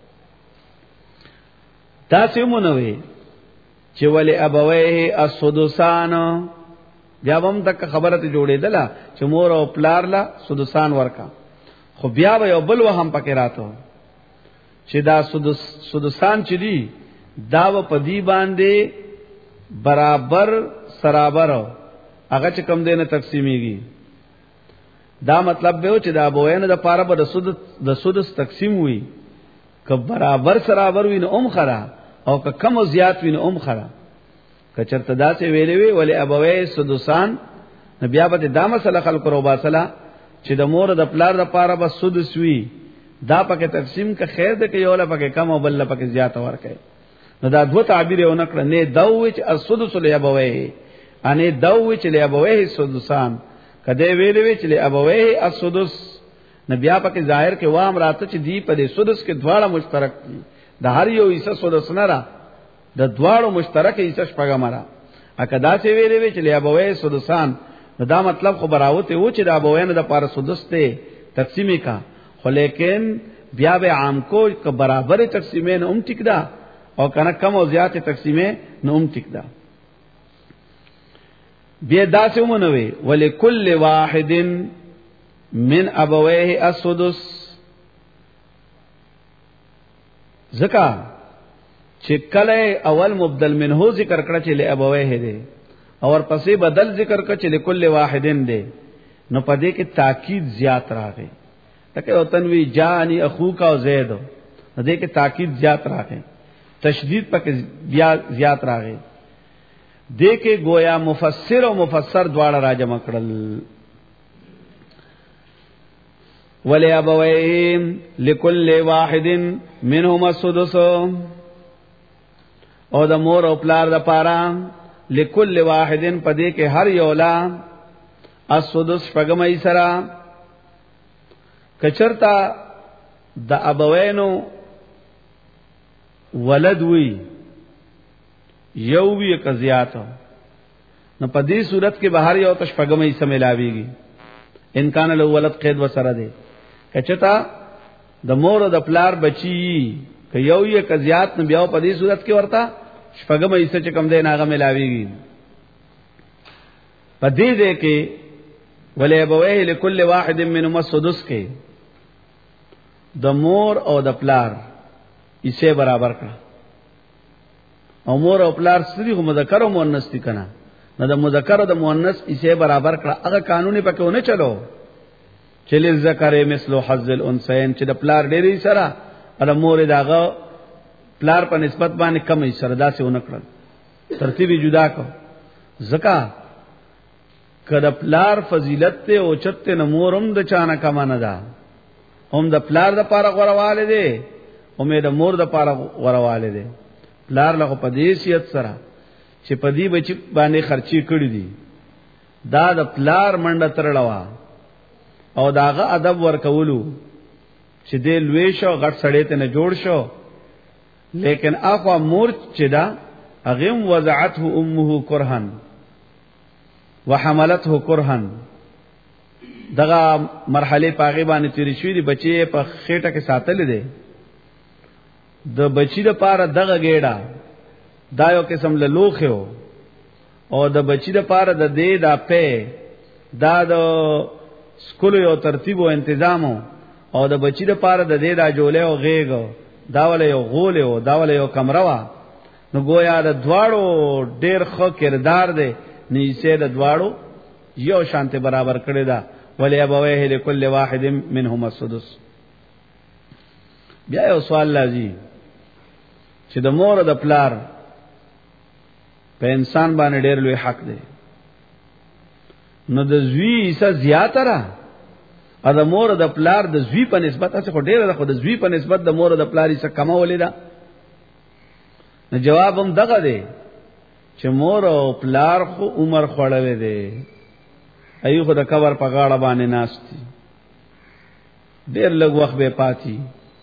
دا سیمونوي چې ولي ابویه السدسان بیا هم تک خبره ته جوړېدله چې مور او پلار لا سدسان ورکا خو بیا به یو بل وهم پکې راته چې دا سدسان چې دي دا په دی باندې برابر سرابر هغه چې کم دینه تقسیمیږي. دا مطلب به چې دا ابوین د پاره به د سدس تقسیم وي که برابر سرابر وي نو خرا او که کم او زیات وي نو خرا که چرته دا څه ویلې وي ولې ابوی سدسان بیا به دا مسله خلق رو باسلا چې د مور د پلار د پاره به سدس وي دا پکې تقسیم که خیر ده کې یو لا پکې کم او بل لا پکې زیات ورکړي. نو دا دوه تعبیر یو نکړه نه دوی چې السدس لابویه اني دوی چې لابویه سدسان کده ویلې وی چې لابویه السدس نبي پکې ظاهر کې وام راته چې دی په دې سدس کې دواړه مشترک دي د هر یو حصہ سدس نه را د دواړو مشترک حصہ شپږم را اکدا چې ویلې وی چې لابویه سدسان دا مطلب خو براوته و چې د ابوین د پاره سدس ته تقسیمې کا خو لیکن بیا به عام کو که برابر تقسیمې نه ټیک دا او کنه کم او زیات تقسیمې نه ټیک دا. بیا داسې ومنوي ولکل واحد من ابویه السدس زکا چې کله اول مبدل منه ذکر کړه چې له ابویه دی اور پسې بدل ذکر کړه چې لکل واحدن دی نو پدې کې تاکید زیات راغی تکه او تنوی جانی اخوک او زید دې کې تاکید زیات راغی تشدید پکې بیا زیات راغی دې کې گویا مفسر او مفسر دواړه راجمع کړل. ولی ابویهم لكل واحد منهما السدس او د مور او پلار د پاره لكل واحد پدې کې هر یو لا السدس پغمای سرا کچرتا د ابوینو ولد وی یو وی قضیات نو په دې صورت کې بهر یو تشپګمې سملاویږي ان کان له ولد قید وسره ده کچتا د مور او د پلار بچی که یو یې کزیات نه بیا په دې صورت کې ورته شپږم حصہ چې کم دی ناغه ملاویږي په دې دې کې ولې ابويه لكل واحد منهما السدس کې د مور او د پلار یې برابر کړه او مور او پلار سړي هم مذکر او مؤنث دي کنه نو د مذکر او د مؤنث یې برابر کړه هغه قانوني پکې ونه چلو چې للذکر مثل حظ الانثيين چې د پلار ډېری سره او مور داغه پلار په نسبت باندې کم یې سره داسې ونه کړل ترتیب جدا کو زکا کله پلار فضیلت ته او چته نمورم د چانه کما نه ده هم د پلار د پاره غورواله دي هم د مور د پاره غورواله دي پلار له پدیسیت سره چې پدی بچی باندې خرچي کړی دي دا د پلار منډه ترړوا او داغه ادب ورکولو چې دې لوي شو غټ سړی ته نه جوړ شو لیکن اخوا مور چې دا اغم وضعته امه کرهن وحملته کرهن دغه مرحله پاغه باندې تیری شوې دي بچي په خېټه کې ساتل دي د بچی د پاره دغه ګېډا دا یو قسم له لوخو او د بچی د پاره د دې دا په دا د سکول یو ترتیب او تنظیم او د بچی د پاره د دې دا جوړه او غېګو دا ول یو غول او دا ول یو کمره وا نو گویا د دواړو ډېر ښه کردار دی نیسه د دواړو یو شانته برابر کړی دا ولی ابويه لكل واحد منهما السدس بیا یو سوال لازم چې د مور او د پلار په انسان باندې ډېر لوی حق دی نو د زوی حصہ زیاتره ا د مور او د پلار د زوی په نسبت څه خو ډېر ده خو د زوی په نسبت د مور او د پلار حصہ کم ولیدا نو جواب هم دغه دی چې مور او پلار خو عمر خوړلې دي ایو خو د کور په غاړه باندې ناشتي ډېر لږ وخت به پاتې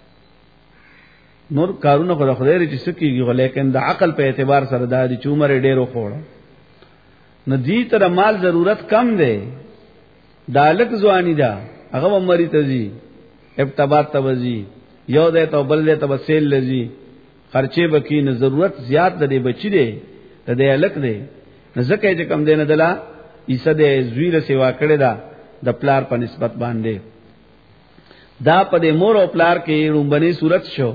نور کارونه خو د خدای رچ سکیږي لیکن د عقل په اعتبار سره د دې عمر ډېرو خوړه نو دې تر مال ضرورت کم دی دالک ځواني دا هغه عمرې تزي ابتبات توزي یو دې ته بل دې ته وسیل لذي خرچه بکی نه ضرورت زیات د دې بچی دی د دې الک دی زکه چې کم دینه دلا ایسه دې زویره سیوا کړی دا د پلار په نسبت باندې دا په دې مور او پلار کې رومبني صورت شو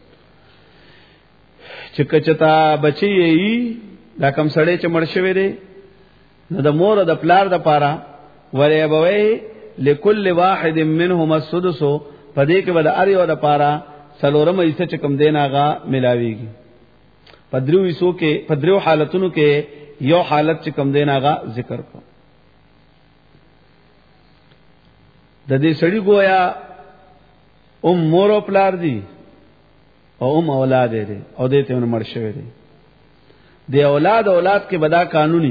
چې کچتا بچی یې دا کم سړی چې مړ شوی دی نو د مور او د پلار د پاره ولې ابوي لكل واحد منهما السدس پدې کې ول اړیو د پاره سلورم ایسه چې کم دیناغه ملاويږي پدریو ایسو کې پدریو حالتونو کې یو حالت چې کم دیناغه ذکر کو د دې سړی گویا مور او پلار دي او اولاد دي او دې ته مړ شوی دي د اولاد کې بدا قانوني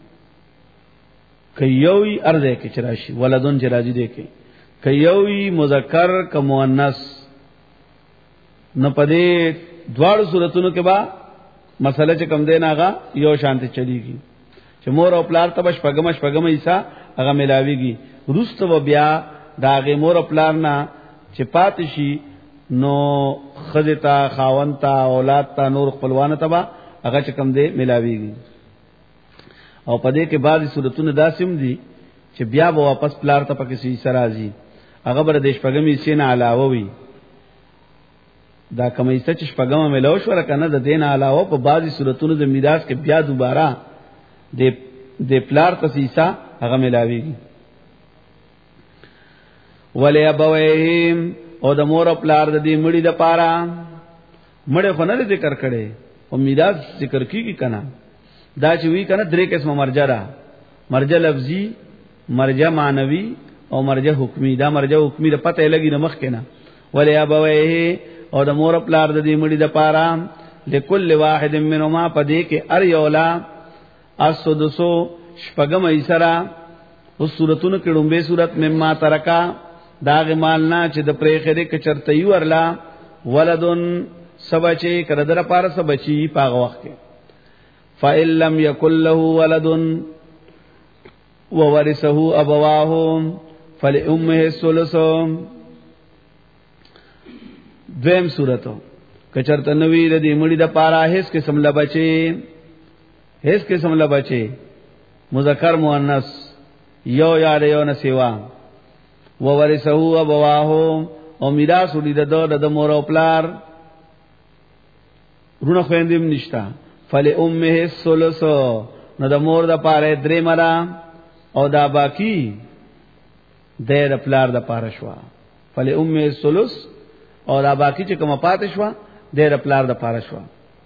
کيوي ارزه کې چرشي ولدون جراجي دي کې کيوي مذکر ک مؤنث نو پدې دواړو صورتونو کې با مسله چې کم دیناغه یو شانته چلیږي چې مور او پلار ته شپږم ایسا هغه ملاويږي روست و بیا داغه مور او پلار نه چې پاتشي نو خذتا خاونتا اولاد تا نور خپلوان تبا هغه چې کم دی ملاويږي او پدې کې بعضی صورتونه داسم دي چې بیا به واپس پلار ته پکې سي سرازي هغه بر دیش پګمې سینه علاوه وي دا کمې ست چې پګمه ملو شو کنه د دین علاوه په بعضی صورتونو د میراث کې بیا دوباره د پلار ته سیسا هغه ملاويږي ولی ابویم او د مور او پلار د دې مړي د پاره مړ خو نه ذکر کړي او میراث ذکر کیږي کنه دا چې وی کنه درې قسمه مرجع را مرجع لفظي مرجع معنوي او مرجع حکمی دا مرجع حکمی د پته لګي نه مخ کنه ولی ابویه او د مور پلار د دې مړي د پاره لکل واحد منهما پدې کې ار یولا اسدسو شپږم ایسرا اوس سورتونو کې لومبه سورت مما ترکا داغ مالنا چې د پرې خره کې چرته یو ورلا ولدن سبچي کړه در پاره سبچي پاغه وخت کې فإن لم يكن له ولد وورثه أبواه فلأمه الثلث دویم صورتو کچرته نوی د دې مړي د پاره هیڅ قسم لبچي هیڅ قسم لبچي مذکر مؤنث یو یاد یو نسوا وورثه ابواه او میراث ولید د مور او پلار رونه خويندیم نشتا فل امه الثلث نو د مور د پاره درې مرا او دا باقی د پلار د پاره شوا فل امه الثلث او دا باقی چې کومه پاتې شوا د پلار د پاره شوا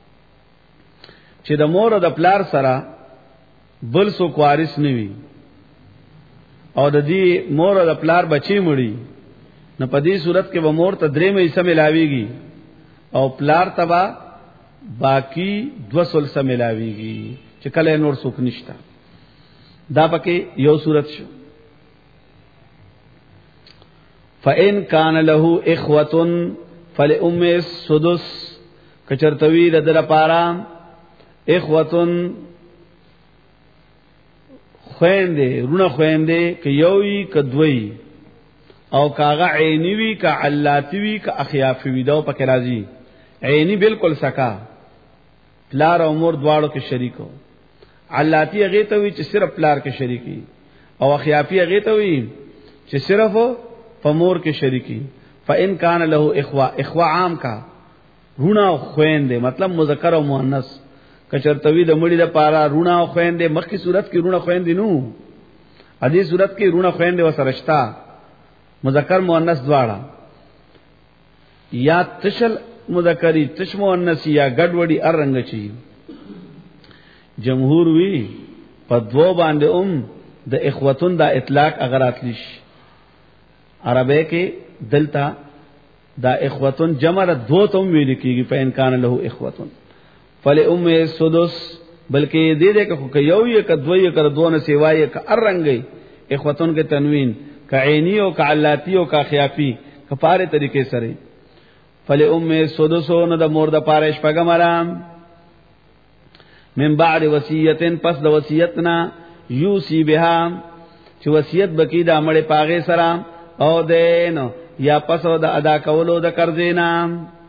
چې د مور او د پلار سره بل سو وارث نوي او د دې مور او د پلار بچي مړي نو په دې صورت کې به مور ته درې مې حصہ ملاويږي او پلار تبا باقی 2/3 ملاويږي چې کله نور څوک نشتا دا پکې یو صورت شو فإن كان له إخوة فلأمه السدس کچرتوی د در پارا إخوة خويندې رونه خويندې ک یوي ک دوی او کاغه عینی وی ک علاتی وی ک اخیافی وی دا پکې راځي عینی بالکل سکا پلار او مور دواړو کې شریکو علاتی هغه ته وی چې صرف پلار کې شریکی او اخیافی هغه ته وی چې صرف په مور کې شریکی فإن كان له اخوه عام کا رونا او خويندې مطلب مذکر او مؤنث کچرتوی د مړي د پارا رونا او خويندې مخکې صورت کې رونا خويندې نو ادي صورت کې رونا خويندې وسرشتا مذکر مؤنث دواړه یا تشل مذکری تش مؤنث یا ګډوډي ارنګ چی جمهور وی په دو باندې د اخوتون دا اطلاق اگر اتلیش عربی کې دلتا دا اخوتون جمع دو تم ویل کیږي په انکان له اخوتون فلأم السدس بلکې دې دې که یو یک دوی کر دونه سیوای ک ارنګي اخوتون کې تنوین ک عینی او ک علاتی او ک خیافی کفاره طریقې سره فلأم السدس نو د مور د پارش پیغمبرام من بعد وصیت پس د وصیتنا یوسی بها چې وصیت بکی د امړې پاغه سره او دین یا پس د ادا کولو د قرضې نام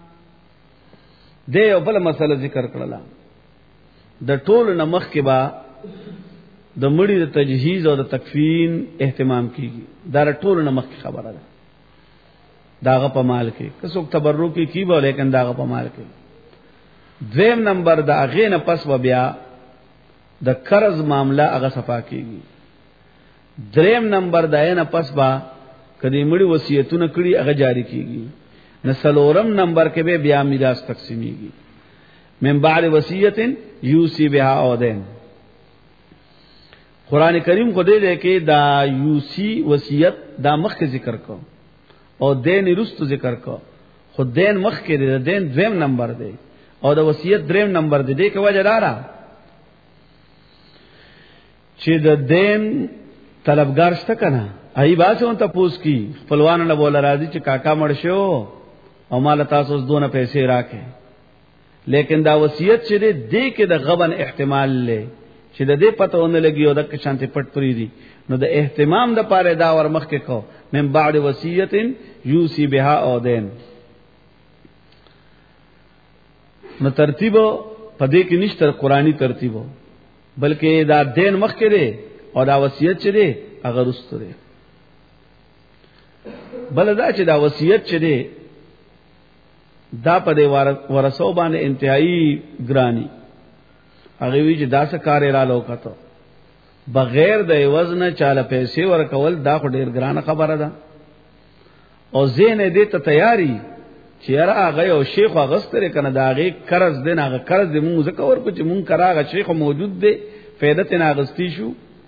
دې بل مسله ذکر کړل د ټول نمخ کې با د مړي د تجهیز او د تکفین اهتمام کیږي دا ټول نمخ کی خبره ده داغه په مال کې کڅوک تبرکی کی به لیکن داغه په مال کې دویم نمبر د اغه نه پس و بیا د قرض معاملہ هغه صفا کیږي دریم نمبر د نه پس با کدی مړي وصیتونه کړی هغه جاری کیږي نسلورم نمبر کې به بیا میراث تقسیمیږي من بعد وصیت یوسی بها او دین قران کریم کو دې کې دا یوسی وصیت دا مخ کې ذکر کو او دین رست ذکر کو خود دین مخ کې دې دین دویم نمبر دی او دا وصیت دریم نمبر دی دې کې وجه دارا چې د دین طلبګار شته کنه ای باسه ته پوس کی خپلوان نه بوله راځي چې کاکا مړ شو او مال تاسو دونه پیسې راکې لیکن دا وصیت چې دې کې د غبن احتمال لې چې د دې پته ونه لګي او د شانتي پټ پری دي نو د اهتمام د پاره دا ور مخ کې کو من بعد وصیت یوسی بها او دین نو ترتیب پدې کې نشته قرآنی ترتیب بلکې دا دین مخ کې دی او دا وصیت چې دی هغه رسته دی بل دا چې دا وصیت چې دی دا په دې ورثو باندې انتهایی ګرانی هغه وی چې دا څه کار را لوکته بغیر د وزن چاله پیسې ورکول دا خو ډیر ګرانه خبره ده او زین دې ته تیاری چې را هغه او شیخ اغستره کنه دا هغه قرض دین هغه قرض دې موږ ذکر کو چې موږ کراغه شیخ موجود دی فائدت نه اغستی شو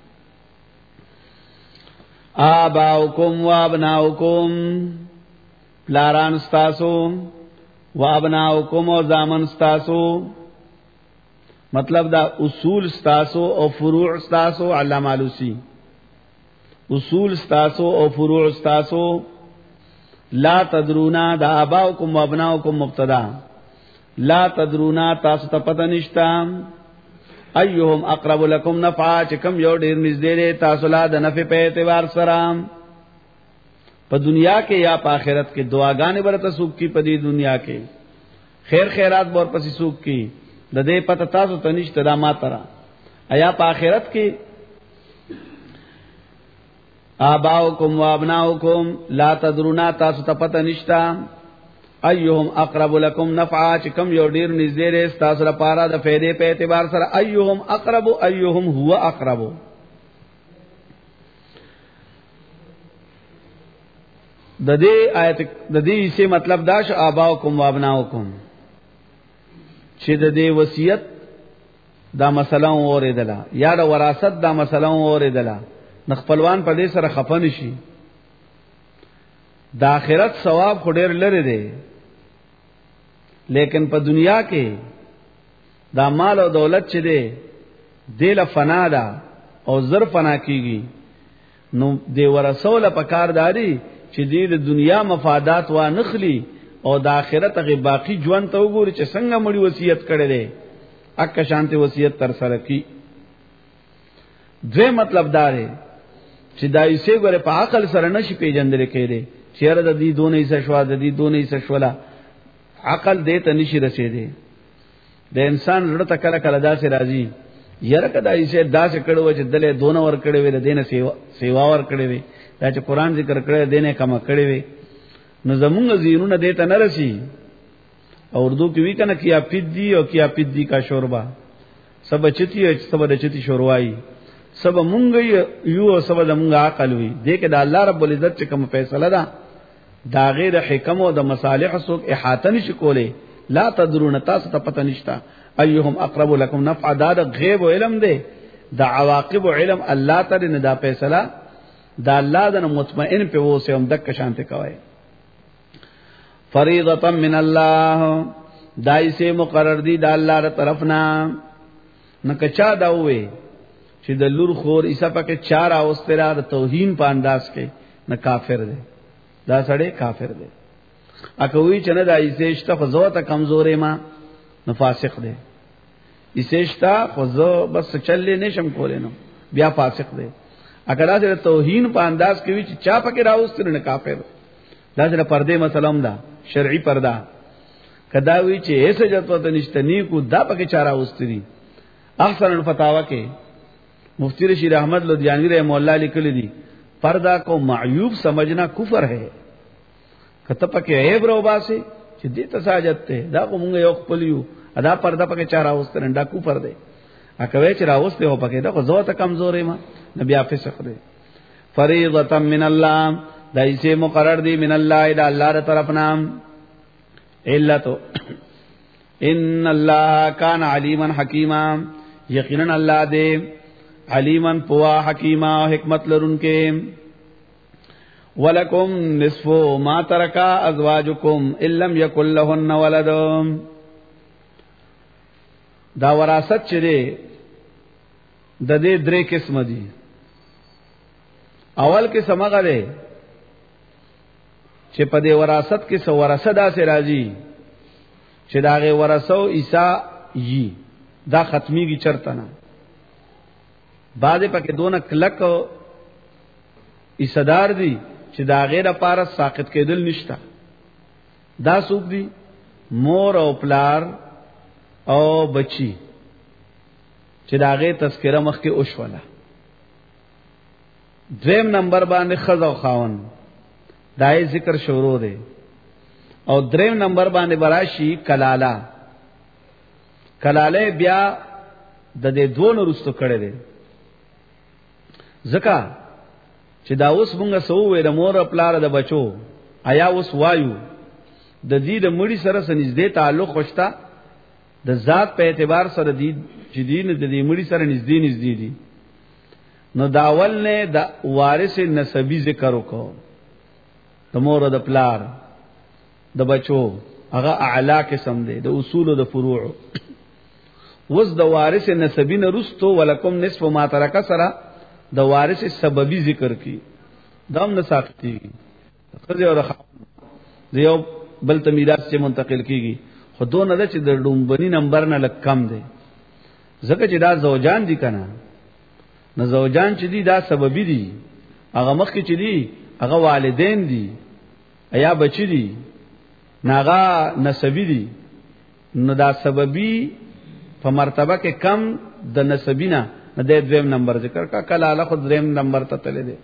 آباؤکم و ابناؤکم پلاران ستاسو و ابناؤکم و زامن ستاسو مطلب دا اصول ستاسو او فروع ستاسو علامہ علوسی اصول ستاسو او فروع ستاسو لا تدرونا دا آباؤکم و ابناؤکم مبتدا لا تدرونا تاسو ته پته نشتا ایهم اقرب لكم نفعا چې کوم یو ډیر نږدې دی تاسو لا د نفع په اعتبار سره په دنیا کې یا په آخرت کې دعاګانې برته سوق کی په دې دنیا کې خیر خیرات بور پسې سوق کی د دې پته تاسو ته نشته دا ما ترا ایا په آخرت کې آباؤکم و ابناؤکم لا تدرونا تاسو ته پته نشتا ایهم اقرب لكم نفعا چې کوم یو ډیر نږدې دی تاسو لپاره د فائدې په اعتبار سره ایهم اقرب ایهم هو اقرب د دې آیت د دې څه مطلب دا ش آباؤکم و ابناؤکم چې د دې وصیت دا مسله اوریدله یا د وراثت دا مسله اوریدله نخپلوان په دې سره خفن شي د آخرت ثواب خو ډېر لري دی لیکن په دنیا کې دا مال او دولت چې دی دل فنا ده او زر فنا کیږي نو دی ورسول په کار داري چې دې د دنیا مفادات و نخلی او د آخرت هغه باقی ژوند ته وګوري چې څنګه مړي وصیت کړي دی اک شانته وصیت تر سره کی دوی مطلب دا دی چې دای سه غره په عقل سره نشي پیژندل کېږي چیرې د دې دونه حصہ شوا د دې دونه حصہ شولا عقل دې ته نشي رسیدي د انسان زړه ته کله کله داسې راځي یره کدا یې شه داسې کړو چې دله دونه ور کړي وي د دینه سیوا ور کړي وي دا چې قران ذکر کړي دینه کم کړي وي نو زمونږ زینونه دې ته نه رسی او اردو کې وی کنه کیا پدی او کیا پدی کا شوربا سب چتی سب د چتی شوروای سب مونږ یو سب د مونږ عقل وی دې کې د الله رب العزت چې کوم فیصله ده دا غیر حکم او د مصالح سوک احاطه نشي کوله لا تدرون تاسو ته پته نشتا ايهم اقرب لكم نفع دا غیب او علم دی دا عواقب او علم الله تعالی نه دا فیصله دا الله د مطمئن په وسه هم دک شانته کوي فریضه من الله دایسه مقرر دی دا الله تر طرفنا نکچا دا وې چې د لور خور ایسا پکې چار اوسترا د توهین په انداز کې نه کافر دی دا سړی کافر دی اکوې چې نه د ایسهشته خزوته کمزورې ما نفاسق دی ایسهشته خزو بس چلې نشم کولې نو بیا فاسق دی اگر دا توهین په انداز کې وی چې چا پکې راوستل نه کافر دا سره پردې مسلم دا شرعي پردا کدا وی چې ایسه جته نشته نیکو دا پکې چارا اوستري احسن الفتاوا کې مفتی رشید احمد لدھیانوی رحمہ اللہ لکھل دی پردہ کو معیوب سمجھنا کفر ہے کته پکې عیب روبا سے چې دې تساجت ته دا کومه یو خپلیو ادا پرده پکې چارا اوستل دا کفر دی اکوي چې راوسته هو پکې دا زوته کمزورې ما نبی افسق دی فریضه من الله دایسه مقرر دی من الله دا الله تر طرفنا علت ان الله کان علیما حکیما یقینا الله دې علیمن پوا حکیما حکمت لرونکے ولکم نصف ما ترکا ازواجکم ان لم یکن لهن ولد دا وراثت چره د دې درې قسم دي اول کې سمغه ده چې په دې وراثت کې سو ورثه دا سي راځي چې داغه ورثو عیسی یي دا ختميږي چرته نه بعد پکې دونه کلک ایصدار دي چې دا غیر لپاره ساقط کېدل نشتا دا سوق دي مور او پلار او بچي چې دا غیر تذکرہ مخ کې اوښوله دویم نمبر باندې خزو خاون دای ذکر شروع دی او دریم نمبر باندې براشي کلاله بیا د دې دوه نورستو کړي دي زکا چې دا اوس مونږه سوې د مور خپل د بچو آیا اوس وایو د دې د مړي سره نږدې تعلق خوشتا د ذات په اعتبار سره دي چې دین د دې مړي سره نږدې دي نو داول نه د وارث نسبی ذکر وکاو د مور د پلار د بچو هغه اعلی قسم دی د اصول او د فروع وز د وارث نسبی نه رستو ولکم نصف ما ترک سره د وارث سببی ذکر کی دام نه ساتي خزه او یو بل ته میراث چې منتقل کیږي خودو نه چې د ډومبني نمبر نه لک کم دی ځکه چې دا زوجان دي کنه نه زوجان چې دي دا سببی دي هغه مخ کې چې دي هغه والدین دي یا بچی دي ناغا نسبی دي نو دا سببی په مرتبه کې کم د نسبینا نه د دویم نمبر ذکر کا کله له خود دریم نمبر ته تللی دی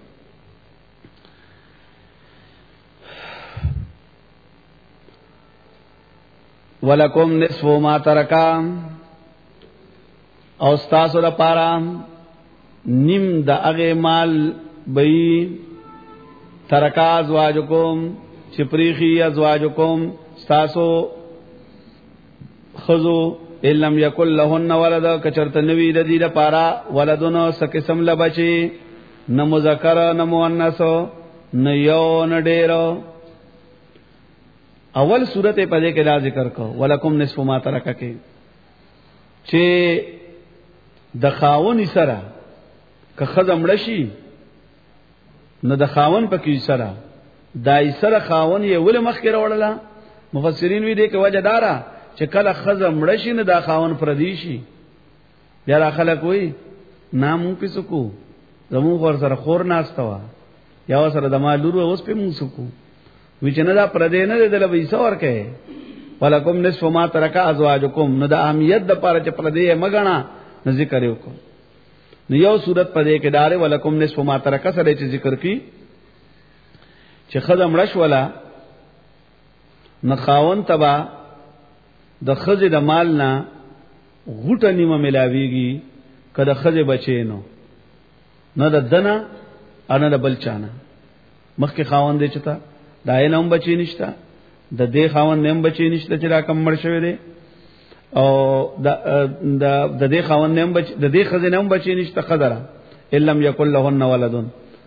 ولکم نصف ما ترکا او استاسو لپاره نیم د هغه مال بئی ترکا ازواجکم چپریخی ازواجکم استاسو خذو لم یکل لهن ولد کچرت نوی د دې لپاره ولدن سقسم لبچی نه مذکر نه مؤنث نه یو نه ډیر اول سورته په دې کې دا ذکر کو ولکم نصف ما ترک کې چې د خاون سره که خزم رشي نو د خاون په کې سره دای سره خاون یې ول مخ کې راوړل مفسرین وی دي کې وجه دارا چې کله خزم رشي نه د خاون پردیشي بیا خلک وای نامو په سکو زمو ور سره خور ناستوا یا سره د مالور اوس په مو سکو وی چې نه دا پردې نه دل به ایسا ورکه ولکم نصف ما ترک ازواجکم نو د اهمیت د پاره چې پردې مګنا نه ذکر یو کو نو یو صورت پدې کې دار ولکم نصف ما ترک سره چې ذکر کی چې خزم رش ولا نخاون تبا د خزې د مال نه غوټه نیمه ملاويږي کله خزې بچي نو نه د دنا ان د بلچانه مخکې خاون دې چتا دای نوم بچی نشتا د دې خاون نیم بچی نشتا چې را کم مړ شوی دی او د دې خاون نیم بچ د دې خزې نیم بچی نشتا قدره الا لم یکل لهن ولدن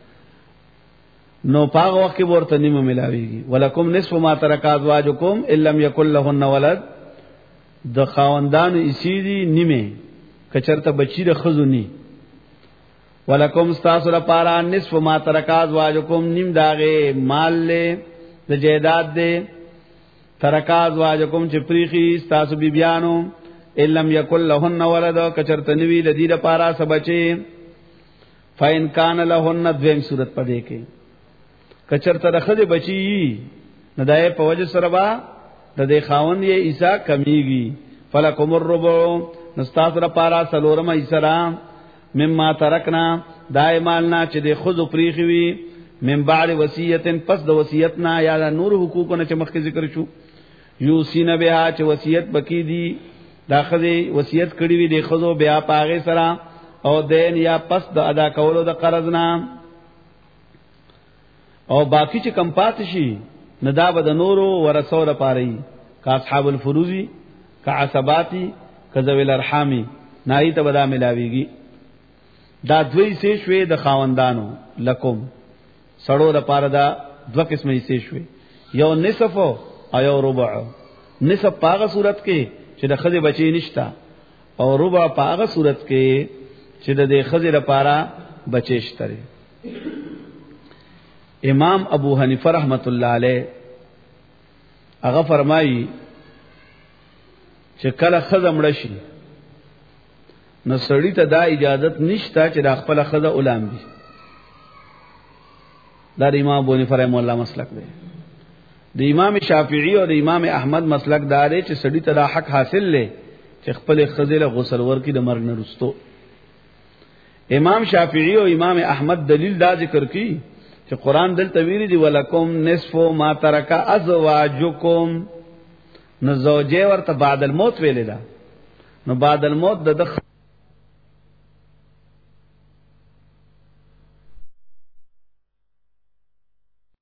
نو پاغه وخت ورته نیمه ملاويږي ولکم نصف ما ترک ازواجکم الا لم یکل لهن ولد د خاوندان اسیدی نیمه کچرته بچی د خزونی ولکم استاسو لپاره نصف ما ترک ازواجکم نیم داغه مال له د جیداد دے ترک ازواجکم چې پریخي استاسو بیبیانو الم یکل لهن ولد کچرتنوی د دې لپاره سبچي فین کان لهن دویم صورت پدې کې کچرته رخصه بچي ندای په وجه سره با د دې خاون یې عیسی کمیږي فلکم الربع نستاس لپاره سلورم ایسرا مما ترکنا دایمالنا چې د خود پریخي وي من بعد وصیت پس د وصیتنا یا نور حقوقونه چې مخکې ذکر شو یوسین بها چې وصیت بکی دي داخلي وصیت کړی وي د خود بیا پاغه سره او دین یا پس د ادا کولو د قرض نه او باقی چې کم پات شي ندا بد نورو ورثو لپاره کا اصحاب الفروزی کا عصباتی کا ذوی الارحامی نای ته بدا ملاویږي دا دوی سه شوي د خاوندانو لکم سړو لپاره دا دوه قسمه سه شوي یو نصف او یو ربع نصف پاغه صورت کې چې د خزه بچی نشتا او ربع پاغه صورت کې چې د خزه لپاره بچی شته امام ابو حنیفه رحمت الله علیه هغه فرمایي چې کله خزه مړ شي نو سړی ته دا اجازت نشته چې د خپل خزه اولام دي دا د امام ابو حنیفه رحمه الله مسلک دی د امام شافعی او د امام احمد مسلک دا دی چې سړی ته دا حق حاصل لې چې خپل خزه له غسل ورکی د مرګ نه رستو امام شافعی او امام احمد دلیل دا ذکر کی چې قران دلته ویلي دی ولکم نصف ما ترک ازواجکم نو زوجه ورته بعد الموت ویل دا نو بعد الموت د